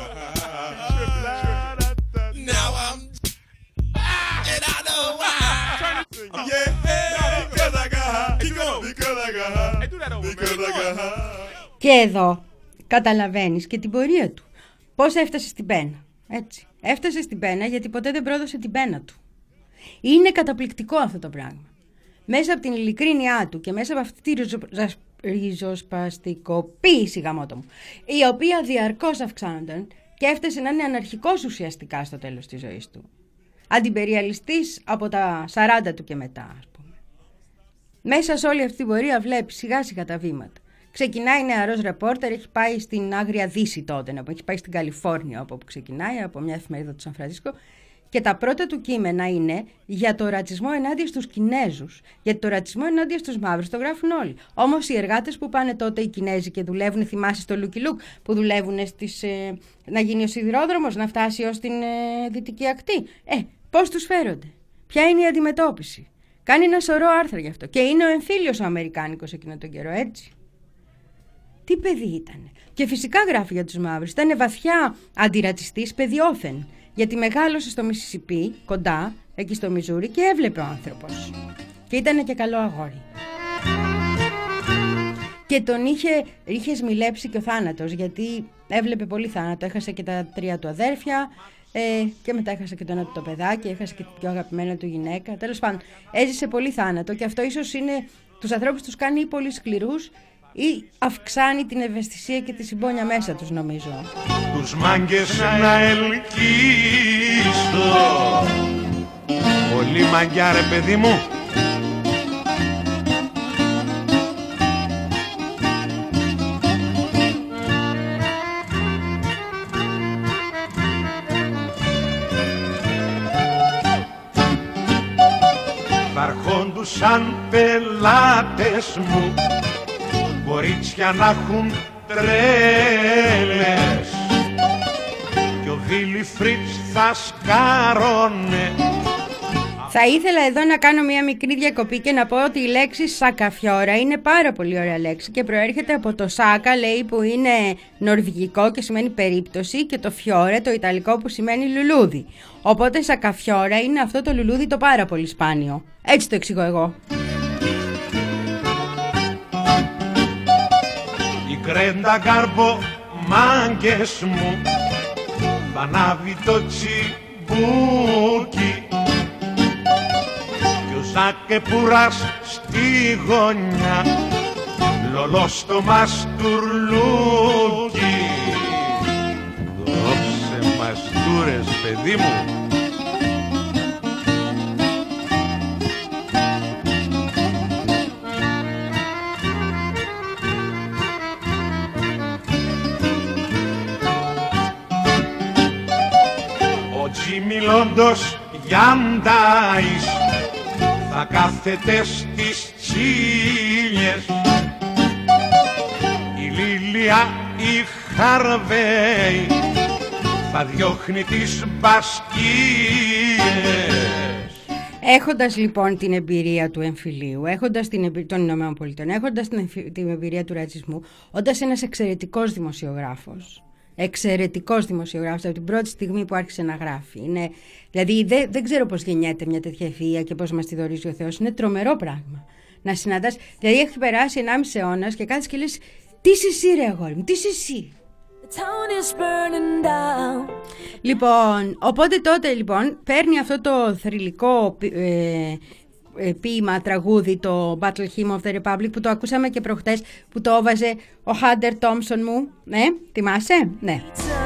S7: Now I'm and I know why. Yeah, because I got high. Because I got high. Because I got high.
S1: Και εδώ καταλαβαίνεις και την πορεία του. Πώς έφτασε στην πένα. Έτσι. Έφτασε στην πένα γιατί ποτέ δεν πρόδωσε την πένα του. Είναι καταπληκτικό αυτό το πράγμα. Μέσα από την ειλικρίνειά του και μέσα από αυτή τη ριζο... ριζοσπαστικοποίηση, γαμώτο μου, η οποία διαρκώς αυξάνονταν και έφτασε να είναι αναρχικός ουσιαστικά στο τέλος της ζωής του. Αντιπεριαλιστής από τα σαράντα του και μετά, ας πούμε. Μέσα σε όλη αυτή την πορεία βλέπει σιγά σιγά τα βήματα. Ξεκινάει νεαρός ρεπόρτερ, έχει πάει στην Άγρια Δύση τότε, έχει πάει στην Καλιφόρνια από όπου ξεκινάει, από μια εφημερίδα του Σαν Φρανσίσκο, και τα πρώτα του κείμενα είναι για το ρατσισμό ενάντια στους Κινέζους. Γιατί το ρατσισμό ενάντια στους μαύρους το γράφουν όλοι. Όμως οι εργάτες που πάνε τότε οι Κινέζοι και δουλεύουν, θυμάσαι στο Λούκι Λουκ, που δουλεύουν στις, ε, να γίνει ο σιδηρόδρομος, να φτάσει ως την ε, δυτική ακτή. Ε, πώς τους φέρονται, ποια είναι η αντιμετώπιση. Κάνει ένα σωρό άρθρα γι' αυτό. Και είναι ο εμφύλιος ο Αμερικάνικος εκείνο τον καιρό, έτσι. Τι παιδί ήταν. Και φυσικά γράφει για τους μαύρους. Ήταν βαθιά αντιρατσιστής παιδιόφεν. Γιατί μεγάλωσε στο Μισισιπί, κοντά, εκεί στο Μιζούρι, και έβλεπε ο άνθρωπος. Και ήταν και καλό αγόρι. και τον είχε, είχε σμιλέψει και ο θάνατος, γιατί έβλεπε πολύ θάνατο. Έχασε και τα τρία του αδέρφια ε, και μετά έχασε και το ένα του το παιδάκι, έχασε και την πιο αγαπημένα του γυναίκα. Τέλος πάντων, έζησε πολύ θάνατο και αυτό ίσως είναι, τους ανθρώπους τους κάνει ή πολύ σκληρούς ή αυξάνει την ευαισθησία και τη συμπόνια μέσα τους, νομίζω.
S8: Τους μάγκες να ελκύσω. Πολύ μαγκιά ρε παιδί μου. Θα αρχόντουσαν πελάτες μου, κορίτσια να έχουν τρέλες, κι ο Βίλι Φρίτς θα σκάρωνε.
S1: Θα ήθελα εδώ να κάνω μια μικρή διακοπή και να πω ότι η λέξη σακαφιόρα είναι πάρα πολύ ωραία λέξη και προέρχεται από το σάκα, λέει, που είναι νορβηγικό και σημαίνει περίπτωση, και το φιόρε, το ιταλικό, που σημαίνει λουλούδι. Οπότε σακαφιόρα είναι αυτό το λουλούδι το πάρα πολύ σπάνιο. Έτσι το εξηγώ εγώ.
S8: Η Γκρέντα Γκάρμπο, μάγκες μου, θα ανάβει το τσιμπούκι κι ο Σάκεπουρας στη γωνιά, λολό στο μαστουρλούκι. Δώσε μαστούρες, παιδί μου. Μιλώντος γιαντάης θα κάθεται στις τσίλιες, η Λίλια η Χαρβέη θα διώχνει τις μπασκίες.
S1: Έχοντας λοιπόν την εμπειρία του εμφυλίου, έχοντας την εμπειρία των Ηνωμένων Πολιτών, έχοντας την, την εμπειρία του ρατσισμού, όντας ένας εξαιρετικός δημοσιογράφος, εξαιρετικός δημοσιογράφος από την πρώτη στιγμή που άρχισε να γράφει. Είναι, δηλαδή δεν, δεν ξέρω πώς γεννιέται μια τέτοια ευφυΐα και πώς μας τη δωρίζει ο Θεός. Είναι τρομερό πράγμα να συναντάς. Δηλαδή έχει περάσει ενάμιση αιώνας και κάθεσαι και λες, τι είσαι εσύ ρε αγόρι μου, τι είσαι εσύ. Λοιπόν, οπότε τότε λοιπόν παίρνει αυτό το θρυλικό ε, ε, ποίημα, τραγούδι, το Battle Hymn of the Republic, που το ακούσαμε και προχτές, που το έβαζε ο Hunter Thompson μου. Ναι, θυμάσαι? Ναι.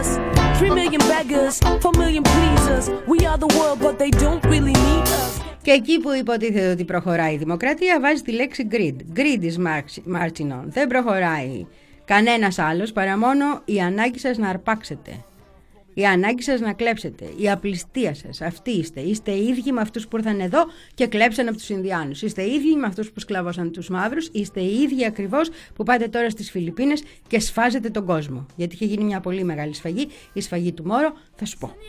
S1: Και εκεί που υποτίθεται ότι προχωράει η δημοκρατία, βάζει τη λέξη greed. Greed is marching on. Δεν προχωράει κανένας άλλος παρά μόνο η ανάγκη σας να αρπάξετε, η ανάγκη σας να κλέψετε, η απληστία σας. Αυτοί είστε. Είστε οι ίδιοι με αυτούς που ήρθαν εδώ και κλέψαν από τους Ινδιάνους. Είστε οι ίδιοι με αυτούς που σκλαβώσαν τους μαύρους. Είστε οι ίδιοι ακριβώς που πάτε τώρα στις Φιλιππίνες και σφάζετε τον κόσμο. Γιατί είχε γίνει μια πολύ μεγάλη σφαγή, η σφαγή του Μόρο, θα σου πω.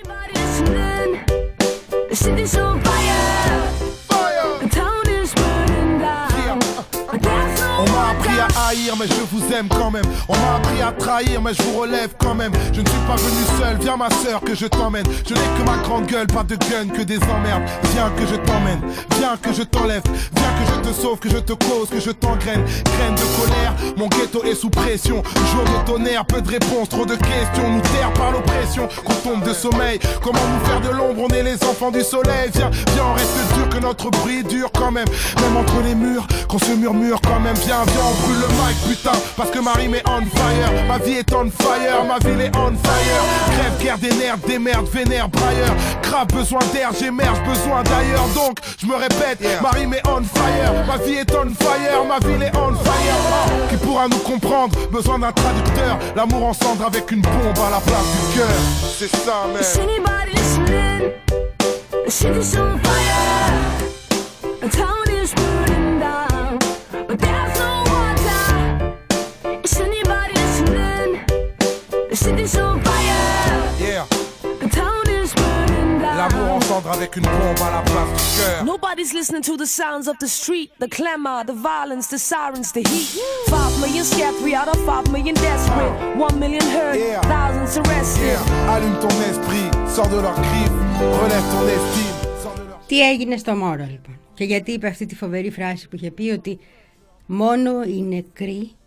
S9: On m'a appris à haïr mais je vous aime quand même. On m'a appris à trahir mais je vous relève quand même. Je ne suis pas venu seul, viens ma sœur que je t'emmène. Je n'ai que ma grande gueule, pas de gun, que des emmerdes. Viens que je t'emmène, viens que je t'enlève. Viens que je te sauve, que je te cause, que je t'engraine. Graine de colère, mon ghetto est sous pression. Jour de tonnerre, peu de réponses, trop de questions. Nous taire par l'oppression, qu'on tombe de sommeil. Comment nous faire de l'ombre, on est les enfants du soleil. Viens, viens on reste dur, que notre bruit dure quand même. Même entre les murs, qu'on se murmure quand même. Viens, viens, on brûle le mic, putain, parce que ma rime est on fire. Ma vie est on fire, ma ville est on fire. Crève, guerre des nerfs, des merdes, vénère, brailleur. Grave besoin d'air, j'émerge, besoin d'ailleurs. Donc, je me répète, yeah. Ma rime est on fire. Ma vie est on fire, ma ville est on fire. Oh, qui pourra nous comprendre? Besoin d'un traducteur. L'amour en cendre avec une bombe à la place du cœur. C'est ça, man. Is anybody listening? The shit is on fire. The town is burning down. But there's no water. Is anybody listening? The city's on fire. Yeah. The town is burning down. L'amour en cendre avec une bombe à la place du cœur. Nobody's listening to the sounds of the street, the clamor, the violence, the sirens, the heat. Five million scared, three out of five million desperate. One million hurt, yeah. Thousands arrested. Yeah. Allume ton esprit, sors de leurs griffes, relève ton estime.
S1: Τι έγινε στο Μόρο λοιπόν? Και γιατί είπε αυτή τη φοβερή φράση που είχε πει ότι μόνο οι νεκροί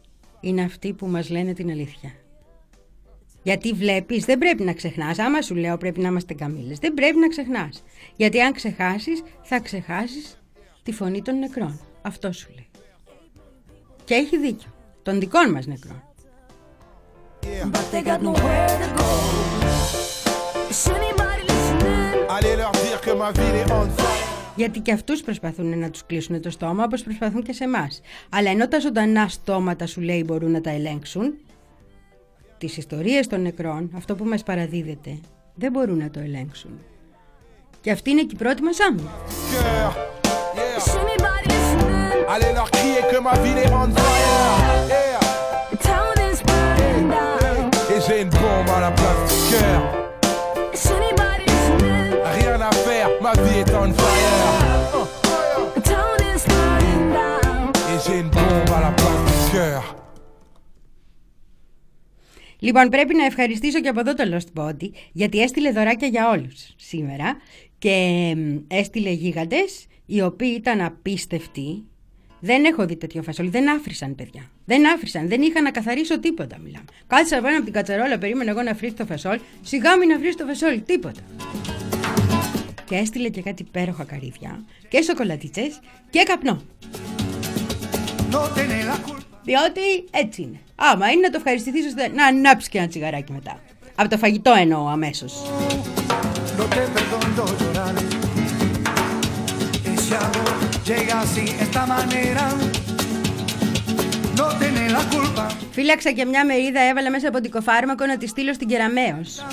S1: είναι αυτοί που μας λένε την αλήθεια. Γιατί βλέπεις, δεν πρέπει να ξεχνάς. Άμα σου λέω πρέπει να είμαστε καμήλες, δεν πρέπει να ξεχνάς. Γιατί αν ξεχάσεις, θα ξεχάσεις τη φωνή των νεκρών. Αυτό σου λέει. Και έχει δίκιο. Των δικών μας νεκρών.
S5: But they got nowhere to go. Is anybody listening?
S9: Allez leur dire que ma ville est on fire.
S1: Γιατί και αυτούς προσπαθούν να τους κλείσουν το στόμα, όπως προσπαθούν και σε εμάς. Αλλά ενώ τα ζωντανά στόματα σου λέει μπορούν να τα ελέγξουν, τις ιστορίες των νεκρών, αυτό που μας παραδίδεται, δεν μπορούν να το ελέγξουν. Και αυτή είναι και η πρώτη μας άμυνα.
S5: Is anybody listening?
S9: Allez leur crier que ma ville est on fire. Yeah.
S5: The town is burning down.
S9: Et j'ai une bombe à la place du cœur.
S5: Is anybody listening?
S9: Rien à faire, ma vie est on fire.
S5: The town is burning down.
S9: Et j'ai une bombe à la place du cœur.
S1: Λοιπόν, πρέπει να ευχαριστήσω και από εδώ το Lost Body, γιατί έστειλε δωράκια για όλους σήμερα και έστειλε γίγαντες, οι οποίοι ήταν απίστευτοι. Δεν έχω δει τέτοιο φασόλι, δεν άφρισαν παιδιά. Δεν άφρισαν, δεν είχα να καθαρίσω τίποτα, μιλάμε. Κάτσα πάνω από την κατσαρόλα, περίμενα εγώ να φρίσει το φασόλι, σιγά μην να φρίσει το φασόλι, τίποτα. Και έστειλε και κάτι υπέροχα καρύδια και σοκολατίτσες και καπνό. Διότι έτσι είναι. Άμα είναι να το ευχαριστηθείς ώστε να ανάψεις και ένα τσιγαράκι μετά. Από το φαγητό εννοώ αμέσως. Φύλαξα και μια μερίδα, έβαλα μέσα από τικοφάρμακο να τη στείλω στην Κεραμέως.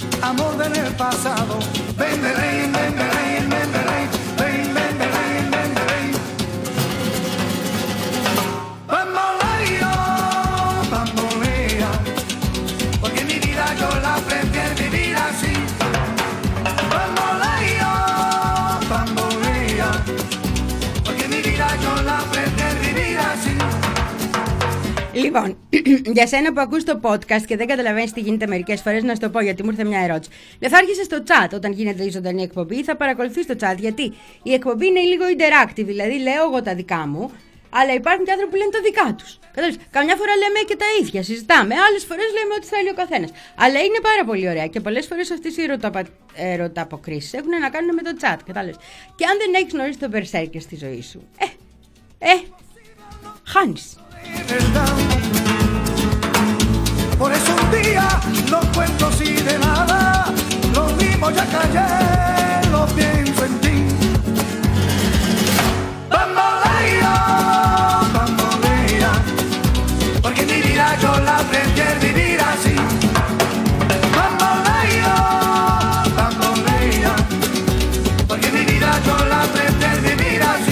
S1: Λοιπόν, για σένα που ακούς το podcast και δεν καταλαβαίνεις τι γίνεται μερικές φορές, να σου το πω γιατί μου ήρθε μια ερώτηση. Δεν θα έρχεσαι στο chat όταν γίνεται η ζωντανή εκπομπή, θα παρακολουθείς το chat, γιατί η εκπομπή είναι λίγο interactive, δηλαδή λέω εγώ τα δικά μου, αλλά υπάρχουν και άνθρωποι που λένε τα δικά τους. Κατάλαβες, καμιά φορά λέμε και τα ίδια, συζητάμε, άλλες φορές λέμε ό,τι θέλει ο καθένας. Αλλά είναι πάρα πολύ ωραία και πολλές φορές αυτές οι ερωταπα... ερωταποκρίσεις έχουν να κάνουν με το chat, κατάλαβες. Και αν δεν έχεις γνωρίσει τον Berserker στη ζωή σου, ε, ε, χάνεις.
S6: Por eso un día no cuento así de nada, lo mismo ya callé, lo pienso en ti. Bambolea, bambolea, porque mi vida yo la prefiero vivir así. Bambolea, bambolea, porque mi vida yo la prefiero vivir así.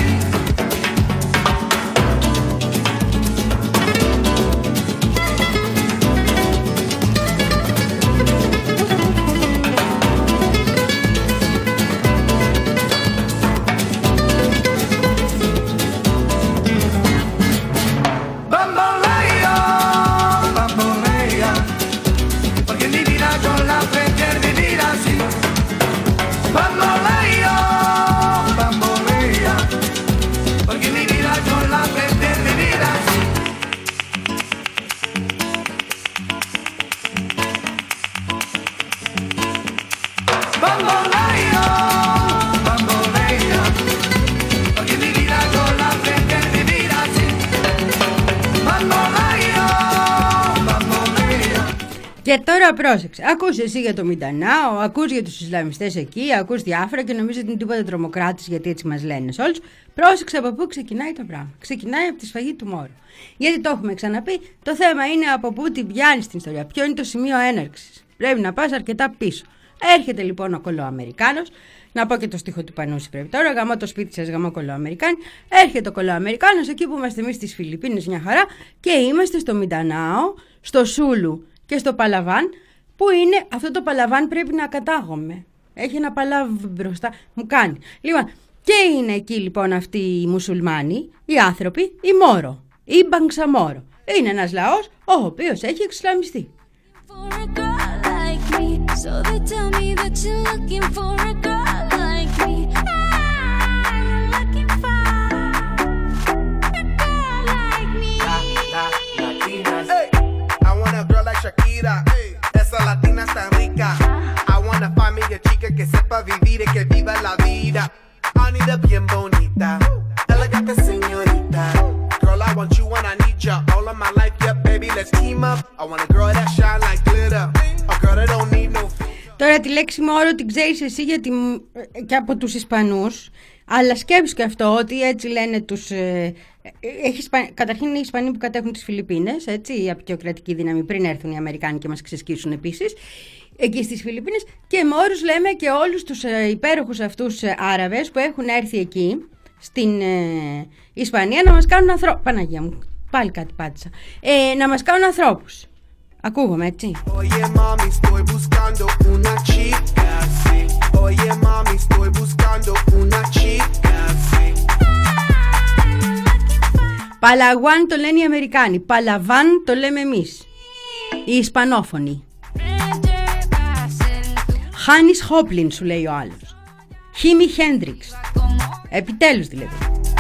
S1: Και τώρα πρόσεξε, ακούς εσύ για το Μιντανάο, ακούς για τους Ισλαμιστές εκεί, ακούς διάφορα και νομίζω ότι είναι τίποτα τρομοκράτης, γιατί έτσι μας λένε σε όλους. Πρόσεξε από πού ξεκινάει το πράγμα. Ξεκινάει από τη σφαγή του Μόρου. Γιατί το έχουμε ξαναπεί, το θέμα είναι από πού την πιάνεις την ιστορία, ποιο είναι το σημείο έναρξης. Πρέπει να πας αρκετά πίσω. Έρχεται λοιπόν ο κολοαμερικάνος, να πω και το στίχο του Πανούση πρέπει τώρα, γαμώ το σπίτι σας, γαμώ κολοαμερικάνη. Έρχεται ο κολοαμερικάνος εκεί που είμαστε εμείς στις Φιλιππίνες μια χαρά και είμαστε στο Μιντανάο, στο Σούλου και στο Παλαβάν, που είναι αυτό το Παλαβάν πρέπει να κατάγομαι. Έχει ένα παλάβ μπροστά, μου κάνει. Λοιπόν, και είναι εκεί λοιπόν αυτοί οι μουσουλμάνοι, οι άνθρωποι, η Μόρο, η Μπανξαμόρο. Είναι ένας λαός ο οποίος έχει εξισλαμιστεί.
S6: manita bien bonita, elegante señorita. Girl, I want you when I need ya. All of my life, yeah, baby, let's team up. I want a girl that shine like glitter, a girl that don't need no.
S1: Τώρα τη λέξη μόρο την ξέρεις εσύ γιατί, και από τους Ισπανούς, αλλά σκέψου και αυτό ότι έτσι λένε τους... Ε, έχει, καταρχήν είναι οι Ισπανοί που κατέχουν τις Φιλιππίνες, έτσι, η απεικιοκρατική δύναμη πριν έρθουν οι Αμερικάνοι και μας ξεσκίσουν επίσης, εκεί στις Φιλιππίνες, και μόρους λέμε και όλους τους ε, υπέροχους αυτούς ε, Άραβες που έχουν έρθει εκεί, στην ε, Ισπανία, να μας κάνουν ανθρώπους. Παναγία μου, πάλι κάτι πάτησα. Ε, να μας κάνουν ανθρώπους. Ακούγομαι, έτσι.
S6: Oye, mami, estoy buscando una chica, sí. Oye, mami, estoy buscando una chica, sí.
S1: Παλαγουάν το λένε οι Αμερικάνοι. Παλαβάν το λέμε εμείς, οι Ισπανόφωνοι. Χάνις Χόπλιν σου λέει ο άλλος. Χίμι Χέντριξ. Επιτέλους δηλαδή.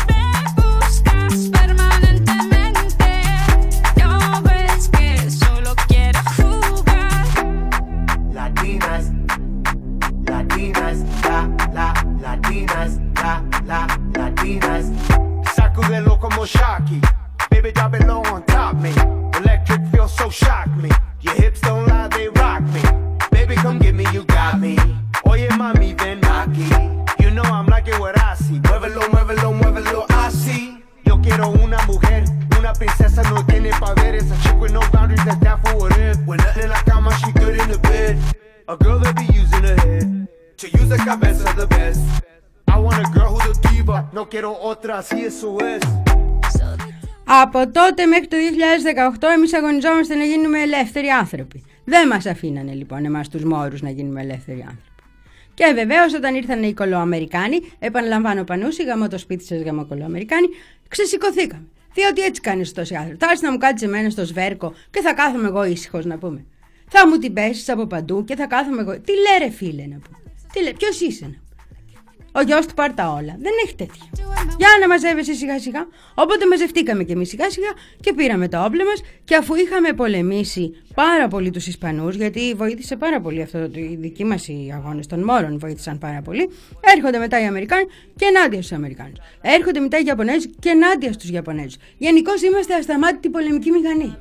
S6: Latinas, Latinas, la, la, Latinas, la, la, Latinas. Sacudelo como Shocky, baby drop it low on top me. Electric feel so shock me. Your hips don't lie, they rock me. Baby come get me, you got me. Oye mami, ven aquí. You know I'm liking what I see. Muévelo, muévelo, muévelo así. Yo quiero una mujer, una princesa no tiene pa' ver. Esa chick with no boundaries, that's down for whatever. When nothing in la cama, she good in the bed. A girl that be using her head to use the cabeza the best. I want a girl who's a diva, no quiero otra, así eso es.
S1: Από τότε μέχρι το δύο χιλιάδες δεκαοκτώ εμείς αγωνιζόμαστε να γίνουμε ελεύθεροι άνθρωποι. Δεν μας αφήνανε λοιπόν εμάς τους Μόρους να γίνουμε ελεύθεροι άνθρωποι. Και βεβαίως όταν ήρθαν οι κολοαμερικάνοι, επαναλαμβάνω Πανούση, γαμώ το σπίτι σας, γαμώ κολοαμερικάνοι, ξεσηκωθήκαμε. Διότι έτσι κάνεις τόσοι άνθρωποι. Θα έρθεις να μου κάτσεις εμένα στο σβέρκο και θα κάθομαι εγώ ήσυχος να πούμε. Θα μου την πέσεις από παντού και θα κάθομαι εγώ. Τι λέει ρε φίλε να πούμε. Τι λέει, ποιος είσαι να πούμε. Ο γιος του πάρ' τα όλα. Δεν έχει τέτοιο. Για να μαζεύεσαι σιγά σιγά. Οπότε μαζευτήκαμε και εμείς σιγά σιγά και πήραμε τα όπλα μας. Και αφού είχαμε πολεμήσει πάρα πολύ τους Ισπανούς, γιατί βοήθησε πάρα πολύ αυτό, οι δικοί μας οι αγώνες των Μόρων βοήθησαν πάρα πολύ, έρχονται μετά οι Αμερικάνοι και ενάντια στους Αμερικάνους. Έρχονται μετά οι Ιαπωνέζοι και ενάντια στους Ιαπωνέζους. Γενικώς είμαστε ασταμάτητη πολεμική μηχανή.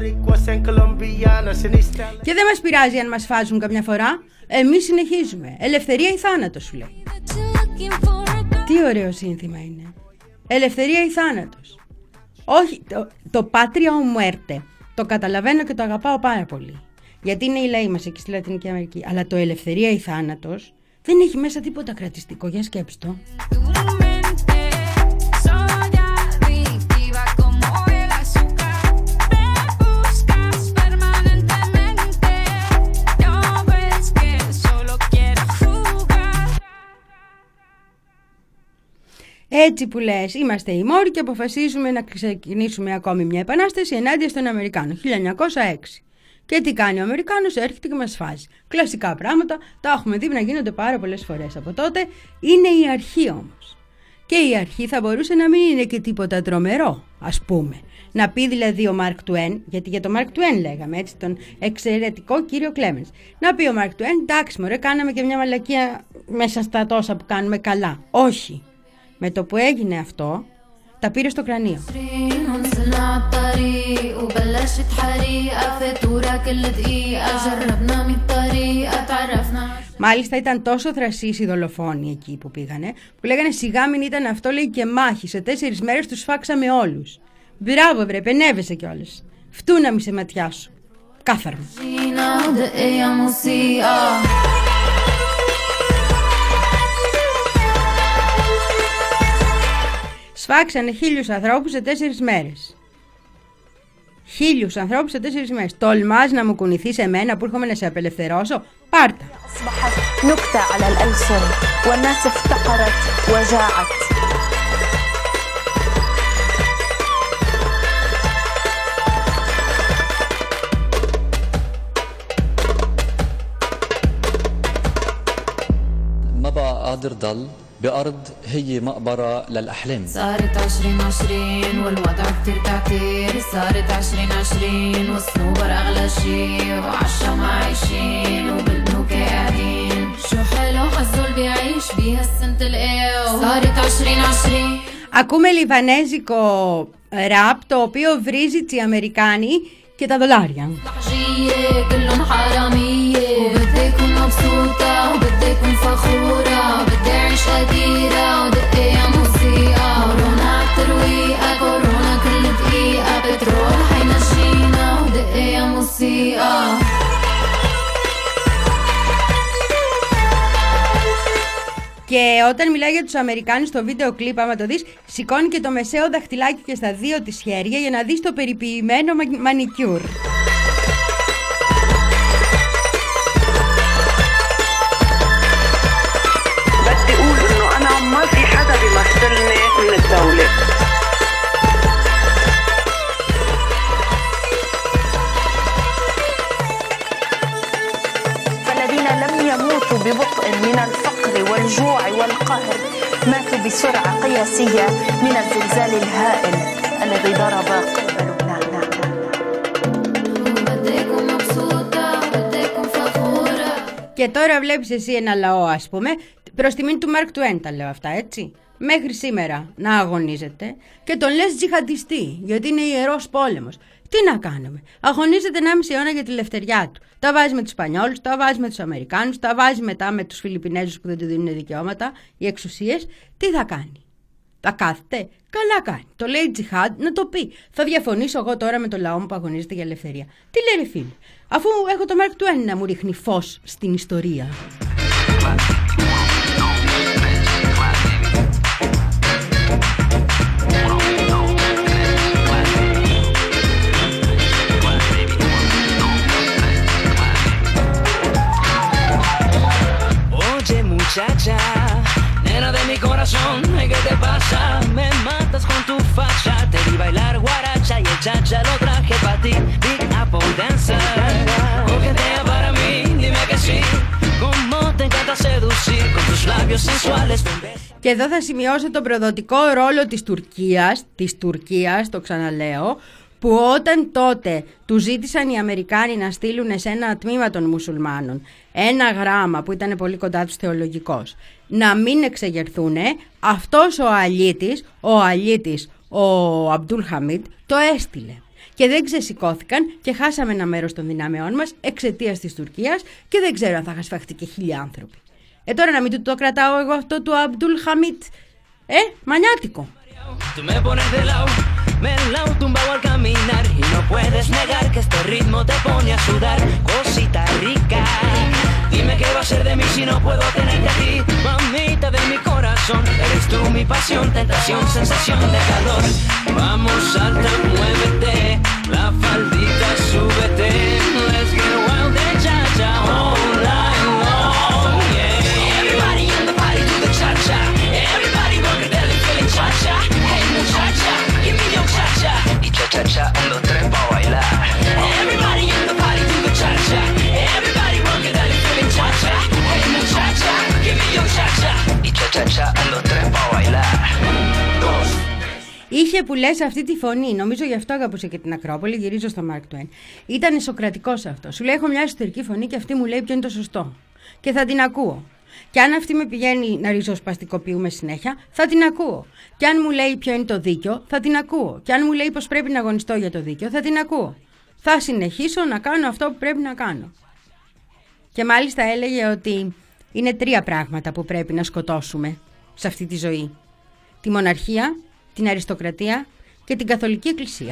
S1: Και δεν μας πειράζει αν μας φάζουν καμιά φορά. Εμείς συνεχίζουμε. Ελευθερία ή θάνατος σου λέει. Τι ωραίο σύνθημα είναι. Ελευθερία ή θάνατος. Όχι, το, το Patria o Muerte. Το καταλαβαίνω και το αγαπάω πάρα πολύ. Γιατί είναι οι λαοί μας εκεί στη Λατινική Αμερική. Αλλά το ελευθερία ή θάνατος δεν έχει μέσα τίποτα κρατιστικό. Για σκέψτε το. Έτσι που λες, είμαστε οι Μόροι και αποφασίζουμε να ξεκινήσουμε ακόμη μια επανάσταση ενάντια στον Αμερικάνο, χίλια εννιακόσια έξι. Και τι κάνει ο Αμερικάνος, έρχεται και μας φάζει. Κλασικά πράγματα, τα έχουμε δει να γίνονται πάρα πολλές φορές από τότε. Είναι η αρχή όμως. Και η αρχή θα μπορούσε να μην είναι και τίποτα τρομερό, ας πούμε. Να πει δηλαδή ο Μάρκ Τουέν, γιατί για τον Μάρκ Τουέν λέγαμε έτσι, τον εξαιρετικό κύριο Κλέμενς. Να πει ο Μάρκ Τουέν, εντάξει μωρέ, κάναμε και μια μαλακία μέσα στα τόσα που κάνουμε καλά. Όχι. Με το που έγινε αυτό, τα πήρε στο κρανίο. Μάλιστα ήταν τόσο θρασείς οι δολοφόνοι εκεί που πήγανε, που λέγανε σιγά μην ήταν αυτό, λέει, και μάχη. Σε τέσσερις μέρες τους φάξαμε όλους. Μπράβο βρε, πενεύεσαι κιόλας. Φτούνα μη σε ματιά σου. Κάθαρμα. Σφάξανε χίλιους ανθρώπους σε τέσσερις μέρες. Χίλιους ανθρώπους σε τέσσερις μέρες. Τολμάς να μου κουνηθείς εμένα που έρχομαι να σε απελευθερώσω? Πάρτα.
S10: ما بقى قادر ضل بأرض هي مقبرة للأحلام.
S11: صارت عشرين عشرين والوضع كتير تعتير. صارت عشرين عشرين والصنوبر أغلى شي وعالشمع عايشين وبالبنوك قاعدين. شو حلو حظه اللي بيعيش بيها السنة القاو.
S1: Ακούμε λιβανέζικο ραπ, το οποίο βρίζει οι Αμερικάνοι και τα δολάρια. Και όταν μιλάει για τους Αμερικάνους στο βίντεο κλιπ, άμα το δεις, σηκώνει και το μεσαίο δαχτυλάκι και στα δύο της χέρια για να δεις το περιποιημένο μανικιούρ.
S12: بدي اقول انه انا ما في حدا بيمثلني من الدولة. فالذين لم يموتوا ببطء من الفقر والجوع والقهر ماتوا بسرعة قياسية من الزلزال الهائل الذي ضرب قلب لبنان.
S1: Και τώρα βλέπεις εσύ ένα λαό, ας πούμε, προς τιμήν του Μάρκ Τουέν τα λέω αυτά, έτσι, μέχρι σήμερα να αγωνίζεται και τον λες τζιχαντιστή, γιατί είναι ιερός πόλεμος. Τι να κάνουμε, αγωνίζεται ενάμιση αιώνα για τη ελευθεριά του. Τα βάζει με τους Σπανιόλους, τα βάζει με τους Αμερικάνους, τα βάζει μετά με τους Φιλιππινέζους που δεν του δίνουν δικαιώματα, οι εξουσίες. Τι θα κάνει, θα κάθεται, καλά κάνει. Το λέει τζιχάντ, να το πει. Θα διαφωνήσω εγώ τώρα με το λαό μου που αγωνίζεται για ελευθερία. Τι λέει ρε φίλε, αφού έχω το Μάρκ Τουέν να μου ρίχνει φως στην ιστορία.
S13: Muchacha, nena de mi corazón, ¿qué te pasa? Me matas con tu facha, te vi bailar guaracha y el chacha lo traje para ti. Big Apple Dancer, coquetea para mí, dime que sí. Como te encanta seducir con tus labios sensuales.
S1: Και εδώ θα σημειώσω τον προδοτικό ρόλο της Τουρκίας, της Τουρκίας, το ξαναλέω, που όταν τότε του ζήτησαν οι Αμερικάνοι να στείλουν σε ένα τμήμα των μουσουλμάνων ένα γράμμα που ήταν πολύ κοντά τους θεολογικός, να μην εξεγερθούν, αυτός ο αλήτης, ο αλήτης, ο Αμπτούλ Χαμίτ, το έστειλε. Και δεν ξεσηκώθηκαν και χάσαμε ένα μέρος των δυνάμεών μας εξαιτίας της Τουρκίας και δεν ξέρω αν θα είχαν σφαχτεί και χίλια άνθρωποι. Ε, τώρα να μην του το κρατάω εγώ αυτό του Αμπτούλ Χαμίτ, ε, μανιάτικο.
S13: Me la he tumbado al caminar y no puedes negar que este ritmo te pone a sudar, cosita rica. Dime qué va a ser de mí si no puedo tenerte a ti, mamita de mi corazón. Eres tú mi pasión, tentación, sensación de calor. Vamos, salta, muévete, la faldita súbete. Let's get wild de cha-cha all night long, yeah. Everybody in the party do the cha-cha. Everybody rock it, they're feeling cha-cha. Hey muchacha, give me your cha-cha. Y cha-cha-cha, un, dos, tres, pa' bailar. Everybody in the party do the cha-cha. Everybody rock it, they're feeling cha-cha. Hey muchacha, give me your cha-cha. Y cha-cha-cha, un, dos, tres, pa' bailar. Dos.
S1: Είχε που λες αυτή τη φωνή, νομίζω γι' αυτό αγαπούσε και την Ακρόπολη, γυρίζω στο Μάρκ Τουέν. Ήταν σοκρατικός αυτό. Σου λέει: έχω μια εσωτερική φωνή και αυτή μου λέει ποιο είναι το σωστό. Και θα την ακούω. Και αν αυτή με πηγαίνει να ριζοσπαστικοποιούμε συνέχεια, θα την ακούω. Και αν μου λέει ποιο είναι το δίκιο, θα την ακούω. Και αν μου λέει πως πρέπει να αγωνιστώ για το δίκιο, θα την ακούω. Θα συνεχίσω να κάνω αυτό που πρέπει να κάνω. Και μάλιστα έλεγε ότι είναι τρία πράγματα που πρέπει να σκοτώσουμε σε αυτή τη ζωή: τη μοναρχία, την αριστοκρατία και την καθολική εκκλησία.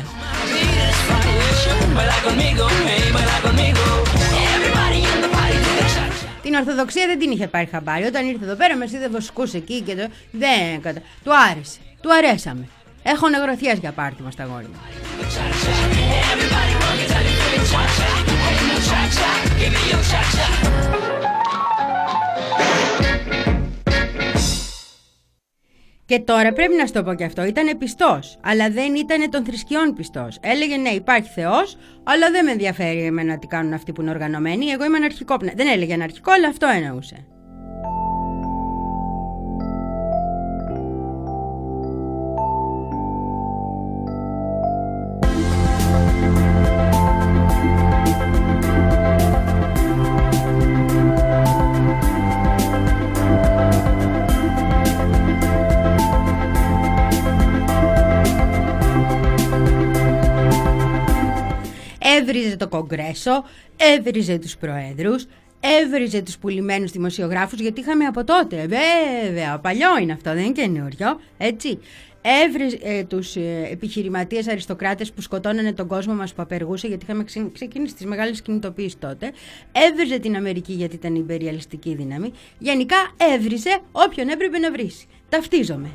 S1: Την Ορθοδοξία δεν την είχε πάρει χαμπάρι. Όταν ήρθε εδώ πέρα, μας είδε βοσκούς εκεί και το... δεν κατα... Του άρεσε. Του αρέσαμε. Έχω νεγροθιές για πάρτι μας τα γόρι μου. Και τώρα πρέπει να σου το πω και αυτό, ήταν πιστός, αλλά δεν ήταν των θρησκειών πιστός. Έλεγε ναι, υπάρχει Θεός, αλλά δεν με ενδιαφέρει εμένα τι κάνουν αυτοί που είναι οργανωμένοι, εγώ είμαι αναρχικό. Δεν έλεγε αναρχικό, αλλά αυτό εννοούσε. έβριζε το Κογκρέσο, έβριζε τους προέδρους, έβριζε τους πουλημένους δημοσιογράφους, γιατί είχαμε από τότε, βέβαια, παλιό είναι αυτό, δεν είναι καινούριο, έτσι. Έβριζε ε, τους ε, επιχειρηματίες αριστοκράτες που σκοτώνανε τον κόσμο μας που απεργούσε, γιατί είχαμε ξε, ξεκινήσει τις μεγάλες κινητοποιήσεις τότε. Έβριζε την Αμερική γιατί ήταν η υπεριαλιστική δύναμη. Γενικά έβριζε όποιον έπρεπε να βρίσει. Ταυτίζομαι.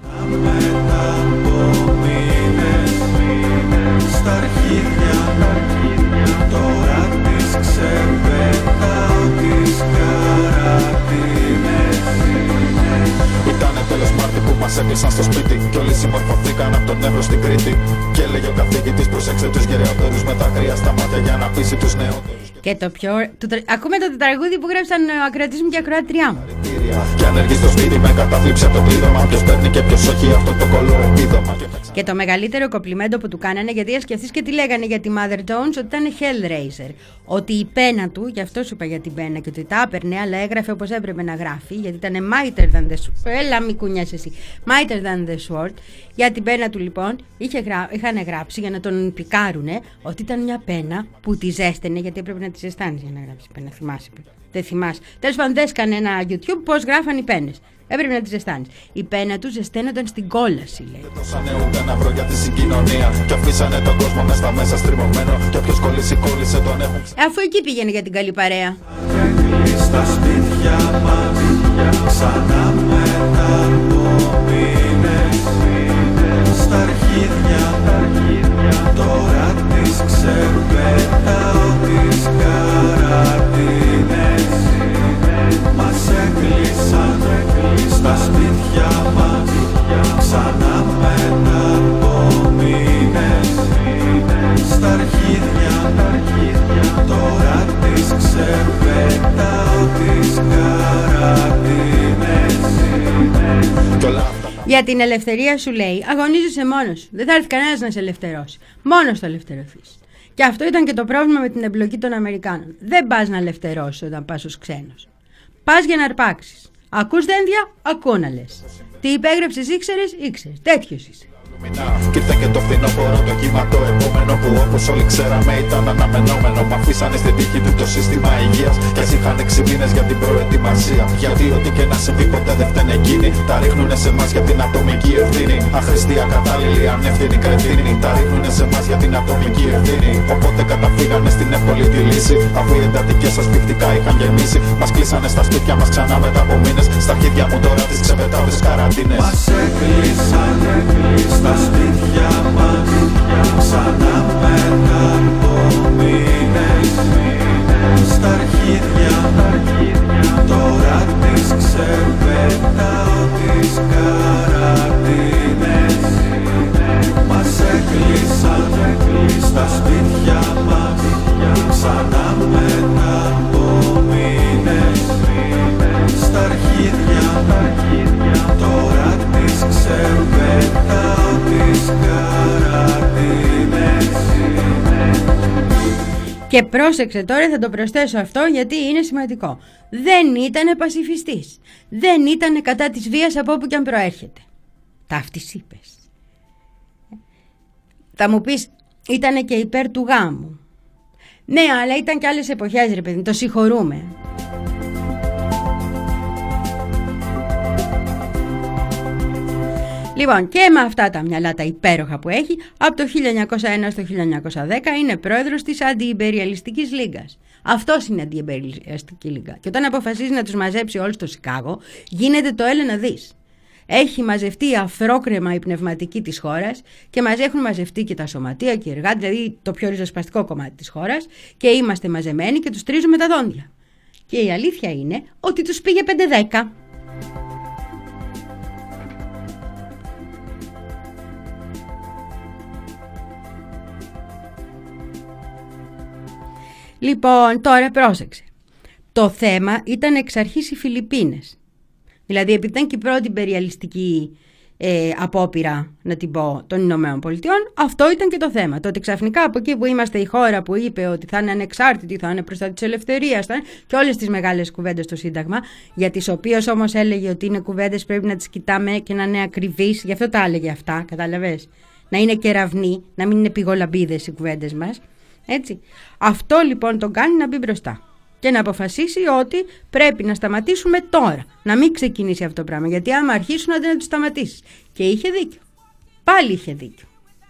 S14: Στα αρχίδια, τώρα τις ξεπετάω τις καρατίνες. Ήτανε τέλος Μάρτη που μας έκλεισαν στο σπίτι κι όλοι συμμορφωθήκαν από τον Εύρο στην Κρήτη. Και έλεγε ο καθηγητής προσέξτε τους γεραιότερους με τα κρύα στα μάτια για να πείσει τους νεότερους.
S1: Και το πιο... Το, το, ακούμε το τραγούδι που γράψαν ο ακροατής μου και η ακροάτριά μου.
S14: Και ανεργεί στο σπίτι με κατάθλιψη από το κλείδωμα. Ποιος παίρνει και ποιος όχι αυτό το κολοεπίδωμα.
S1: Και το μεγαλύτερο κομπλιμέντο που του κάνανε, γιατί ας σκεφτείς και τι λέγανε για τη Mother Jones, ότι ήταν Hellraiser. Ότι η πένα του, γι' αυτό σου είπα για την πένα, και ότι τα έπαιρνε, αλλά έγραφε όπως έπρεπε να γράφει, γιατί ήταν mightier than the sword. Έλα, μη κουνιάσαι εσύ. Mightier than the sword. Για την πένα του, λοιπόν, είχε γρα... είχαν γράψει για να τον πικάρουνε ότι ήταν μια πένα που τη ζέστενε, γιατί έπρεπε να τη ζεστάνει για να γράψει πένα. Θυμάσαι. Δεν θυμάσαι. Τέλος πάντων, δες κανένα YouTube πώς γράφαν οι πένες. Έπρεπε να τη ζεστάνεις. Η πένα του ζεσταίνονταν στην κόλαση, λέει.
S14: Δώσανε ούτε ένα ευρώ για τη συγκοινωνία. Και αφήσανε τον κόσμο μες στα μέσα στριμωμένο. Και όποιος κολλήσει, κόλλησε τον έχουν.
S1: Αφού εκεί πήγαινε για την καλή παρέα.
S14: Στα σπίτια μας ξανά μετά από μήνες. Στα αρχίδια τώρα τις ξεπετάω τις καρατίνες. Μας έκλεισαν στα σπίτια μας ξανά μετά από μήνες. Στα αρχίδια τώρα τις ξεπετάω τις καρατίνες.
S1: Για την ελευθερία σου, λέει, αγωνίζεσαι μόνος σου. Δεν θα έρθει κανένας να σε ελευθερώσει. Μόνος θα ελευθερωθείς. Και αυτό ήταν και το πρόβλημα με την εμπλοκή των Αμερικάνων. Δεν πας να ελευθερώσεις όταν πας ως ξένος. Πας για να αρπάξεις. Ακούς δένδια, ακούω να λες. Τι υπέγραψες, ήξερες, ήξερες. Τέτοιος είσαι.
S14: Κι ήρθε και το φθινόπωρο το κύμα το επόμενο που όπως όλοι ξέραμε ήταν αναμενόμενο. Μ' αφήσανε στην τύχη του το σύστημα υγείας κι ας είχαν έξι μήνες για την προετοιμασία. Γιατί ό,τι και να συμβεί ποτέ δεν φταίνε εκείνοι. Τα ρίχνουνε σε εμάς για την ατομική ευθύνη. Αχρηστή, ακατάλληλη, ανεύθυνη κρετίνη. Τα ρίχνουνε σε εμάς για την ατομική ευθύνη. Οπότε καταφύγανε στην εύκολη τη λύση. Αφού οι εντατικές ασφυκτικά είχαν γεμίσει. Μας κλείσανε στα σπίτια μας ξανά μετά από μήνες. Στα αρχίδια μου τώρα τις ξεπετάω τις καραντίνες. Μας έκλεισανε στα σπίτια μας ξανά μετά από μήνες. Στα αρχίδια τώρα τις ξεπετάω τις καρατίνες. Μας έκλεισαν στα σπίτια μας ξανά μετά από μήνες. Στα αρχίδια τώρα τις ξεπετάω τις καρατίνες.
S1: Και πρόσεξε τώρα, θα το προσθέσω αυτό γιατί είναι σημαντικό. Δεν ήτανε πασιφιστής. Δεν ήτανε κατά της βίας από όπου και αν προέρχεται. Ταύτης είπες. Θα μου πεις, ήτανε και υπέρ του γάμου. Ναι, αλλά ήταν και άλλες εποχές, ρε παιδί, το συγχωρούμε. Λοιπόν, και με αυτά τα μυαλά τα υπέροχα που έχει, από το χίλια εννιακόσια ένα στο χίλια εννιακόσια δέκα είναι πρόεδρος της Αντιιμπεριαλιστικής Λίγκας. Αυτός είναι η Αντιιμπεριαλιστική Λίγκα. Και όταν αποφασίζει να τους μαζέψει όλους στο Σικάγο, γίνεται το έλα να δεις. Έχει μαζευτεί η αφρόκρεμα η πνευματική της χώρας και μας έχουν μαζευτεί και τα σωματεία και οι εργάτες, δηλαδή το πιο ριζοσπαστικό κομμάτι της χώρας, και είμαστε μαζεμένοι και τους τρίζουμε τα δόντια. Και η αλήθεια είναι ότι τους πήγε πέντε δέκα. Λοιπόν, τώρα πρόσεξε. Το θέμα ήταν εξ αρχής οι Φιλιππίνες. Δηλαδή, επειδή ήταν και η πρώτη υπεριαλιστική ε, απόπειρα, να την πω, των Ηνωμένων Πολιτειών, αυτό ήταν και το θέμα. Το ότι ξαφνικά από εκεί που είμαστε η χώρα που είπε ότι θα είναι ανεξάρτητη, θα είναι προστάτη της ελευθερίας, θα είναι, και όλες τις μεγάλες κουβέντες στο Σύνταγμα, για τις οποίες όμως έλεγε ότι είναι κουβέντες πρέπει να τις κοιτάμε και να είναι ακριβείς, γι' αυτό τα έλεγε αυτά, κατάλαβες. Να είναι κεραυνοί, να μην είναι πηγολαμπίδες οι κουβέντες μας. Έτσι. Αυτό λοιπόν τον κάνει να μπει μπροστά και να αποφασίσει ότι πρέπει να σταματήσουμε τώρα, να μην ξεκινήσει αυτό το πράγμα, γιατί άμα αρχίσουν αντί να το σταματήσεις. Και είχε δίκιο, πάλι είχε δίκιο.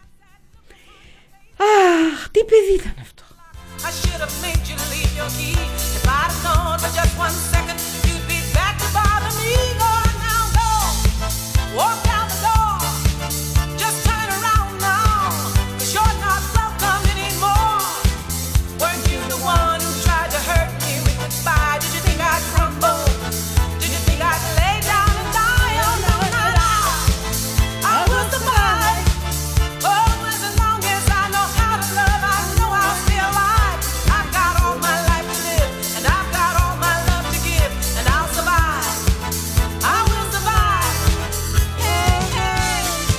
S1: Αχ, τι παιδί ήταν αυτό.
S15: I should have made you leave your key. If I'd have known for just one second you'd be back to bother me. Go on now, go. Walk down the door. Just turn around now. 'Cause you're not welcome anymore. Weren't you the one who tried to hurt me with goodbye? Did you think I'd crumble? Did you think I'd lay down and die? Oh no, no, no. I will survive. Oh, as long as I know how to love, I know I'll stay alive. I've got all my life to live, and I've got all my love to give, and I'll survive. I will survive. Hey, hey.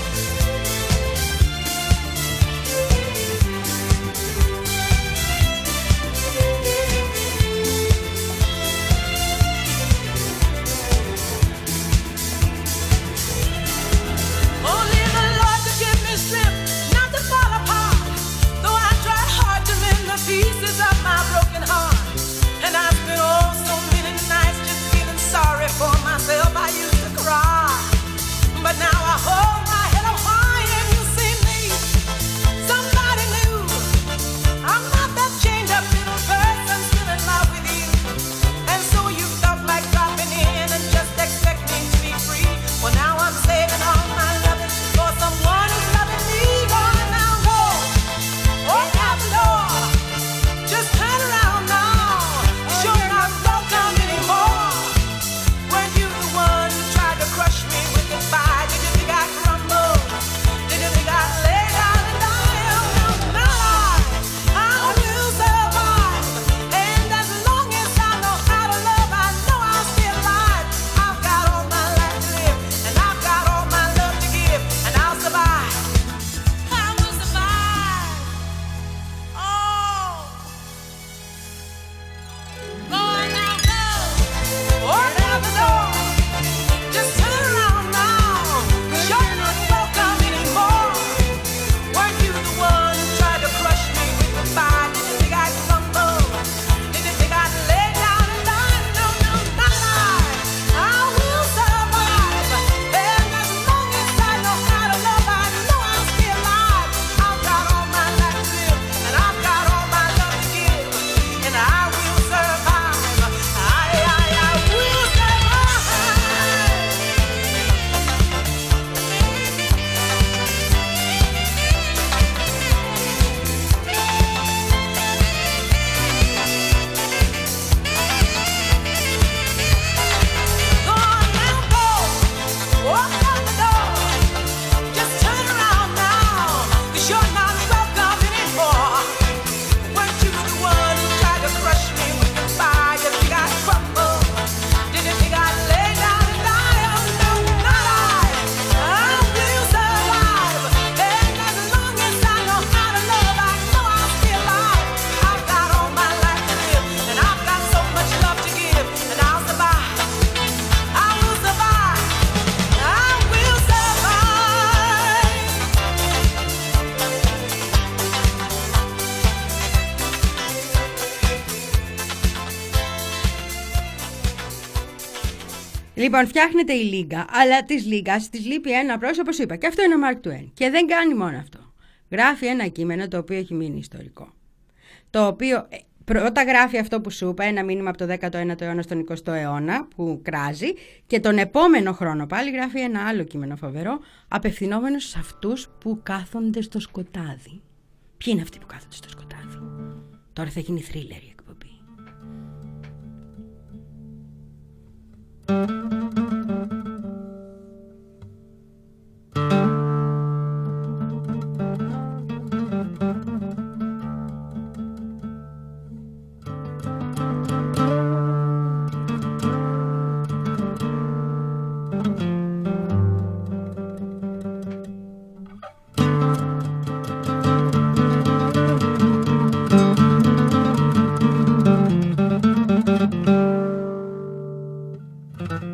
S15: Only the Lord could give me strength not to fall apart. Though I tried hard to mend the pieces of my broken heart. And I spent oh so many nights just feeling sorry for myself. I used to cry. But now I hold my head up high and you see me. Somebody new. I'm not that chained up little person still in love with you. And so you felt like dropping in and just expecting to be free. Well, now I'm saving all my loving for someone who's loving me. Go on now, go. Walk out the door. Just turn around now. 'Cause you're not welcome anymore. Weren't you the one who tried to crush me with goodbye? Did you think I'd crumble? Did you think I'd lay down and die? Oh, no, not I. I will survive. And as long as I know how to love, I know I'll stay alive. I've got all my life to live, and I've got all my love to give, and I'll survive. I will survive. Oh. Go on now, go. Walk out the door. Just turn around now. 'Cause you're not welcome anymore. Weren't you the one who tried to crush me with goodbye? Did you think I'd crumble? Did you think I'd lay down and die? No, no, not I. I will survive. And as long as I know how to love, I know I'll stay alive. I've got all my life to live, and I've got all my love to give, and I will survive. I, I, I will survive. Go on now, go. Walk out the door. Just turn around now. 'Cause you're not welcome anymore. Weren't you the one who tried to crush me with goodbye? Did you think I'd crumble? Did you think I'd lay down and die? Oh no, not I. I will survive. And as long as I know how to love, I know I'll stay alive. I've got all my life to live, and I've got so much love to give, and I'll survive. I will survive. I will survive.
S1: Λοιπόν, φτιάχνεται η Λίγκα, αλλά τη Λίγκα τη λείπει ένα πρόσωπο, όπως είπα. Και αυτό είναι ο Μαρκ Τουέιν. Και δεν κάνει μόνο αυτό. Γράφει ένα κείμενο το οποίο έχει μείνει ιστορικό. Το οποίο ε, πρώτα γράφει αυτό που σου είπα, ένα μήνυμα από το δέκατο ένατο αιώνα στον εικοστό αιώνα, που κράζει. Και τον επόμενο χρόνο πάλι γράφει ένα άλλο κείμενο φοβερό, απευθυνόμενο σε αυτούς που κάθονται στο σκοτάδι. Ποιοι είναι αυτοί που κάθονται στο σκοτάδι? Τώρα θα γίνει θρίλερ η εκπομπή.
S16: Thank you.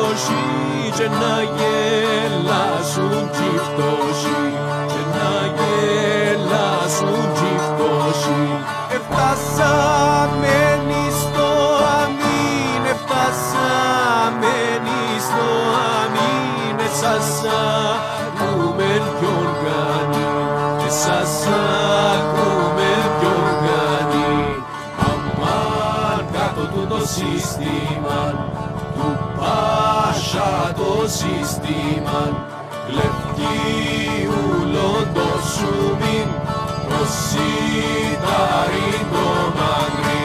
S16: φτωχοί και να γελάσουν κι φτωχοί και να γελάσουν κι φτωχοί. Εφτάσαμενοι στο αμήν, εφτάσαμενοι στο αμήν, εσάς ακούμε ποιον κάνει, εσάς ακούμε ποιον κάνει. Αμάν κάτω του το σύστημα, του Πάσα το σύστημα, κλεφτίουλον το σουμίν, το σιτάρι το μαγρύ.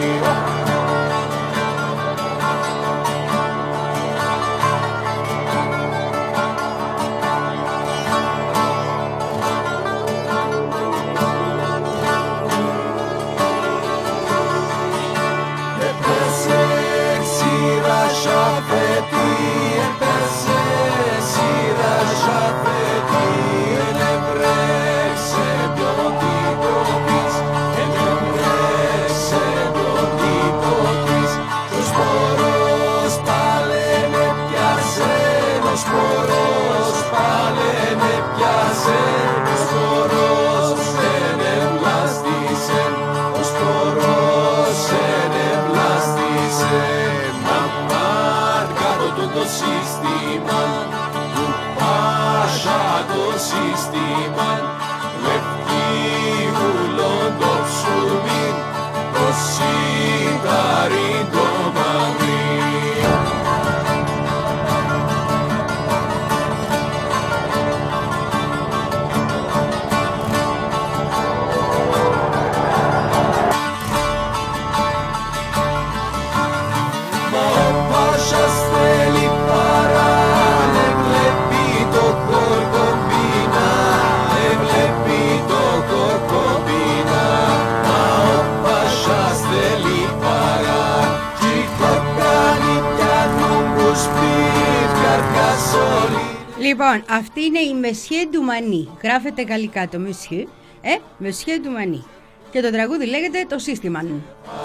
S16: Έπεσε ξηρά σαφέτη, έπεσε ξηρά σαφέτη, ελευρέξε ποιον τύπο της, ελευρέξε ποιον τύπο της. Ο σπορός πάλε με πιάσε, ο σπορός πάλε με πιάσε, ο σπορός δεν εμπλάστησε, ο σπορός δεν εμπλάστησε. Μαμάν κάτω του το σύστημα, του Πάσα το σύστημα, λευκίουλον το ψουμίν, το σιτάρι το μαγρύ. Μα ο Πάσας θέλει παρά, δεν βλέπει το κορκομπίνα, δεν βλέπει το κορκομπίνα. Μα ο Πάσας θέλει παρά, κι κορκάνει πιάνουν μπουσπίφ, καρκάς όλοι.
S1: Λοιπόν, αυτή είναι η Monsieur du Mani. Γράφεται γαλλικά το Monsieur, ε, Monsieur du Mani. Και το τραγούδι λέγεται το σύστημα.
S16: Αμάν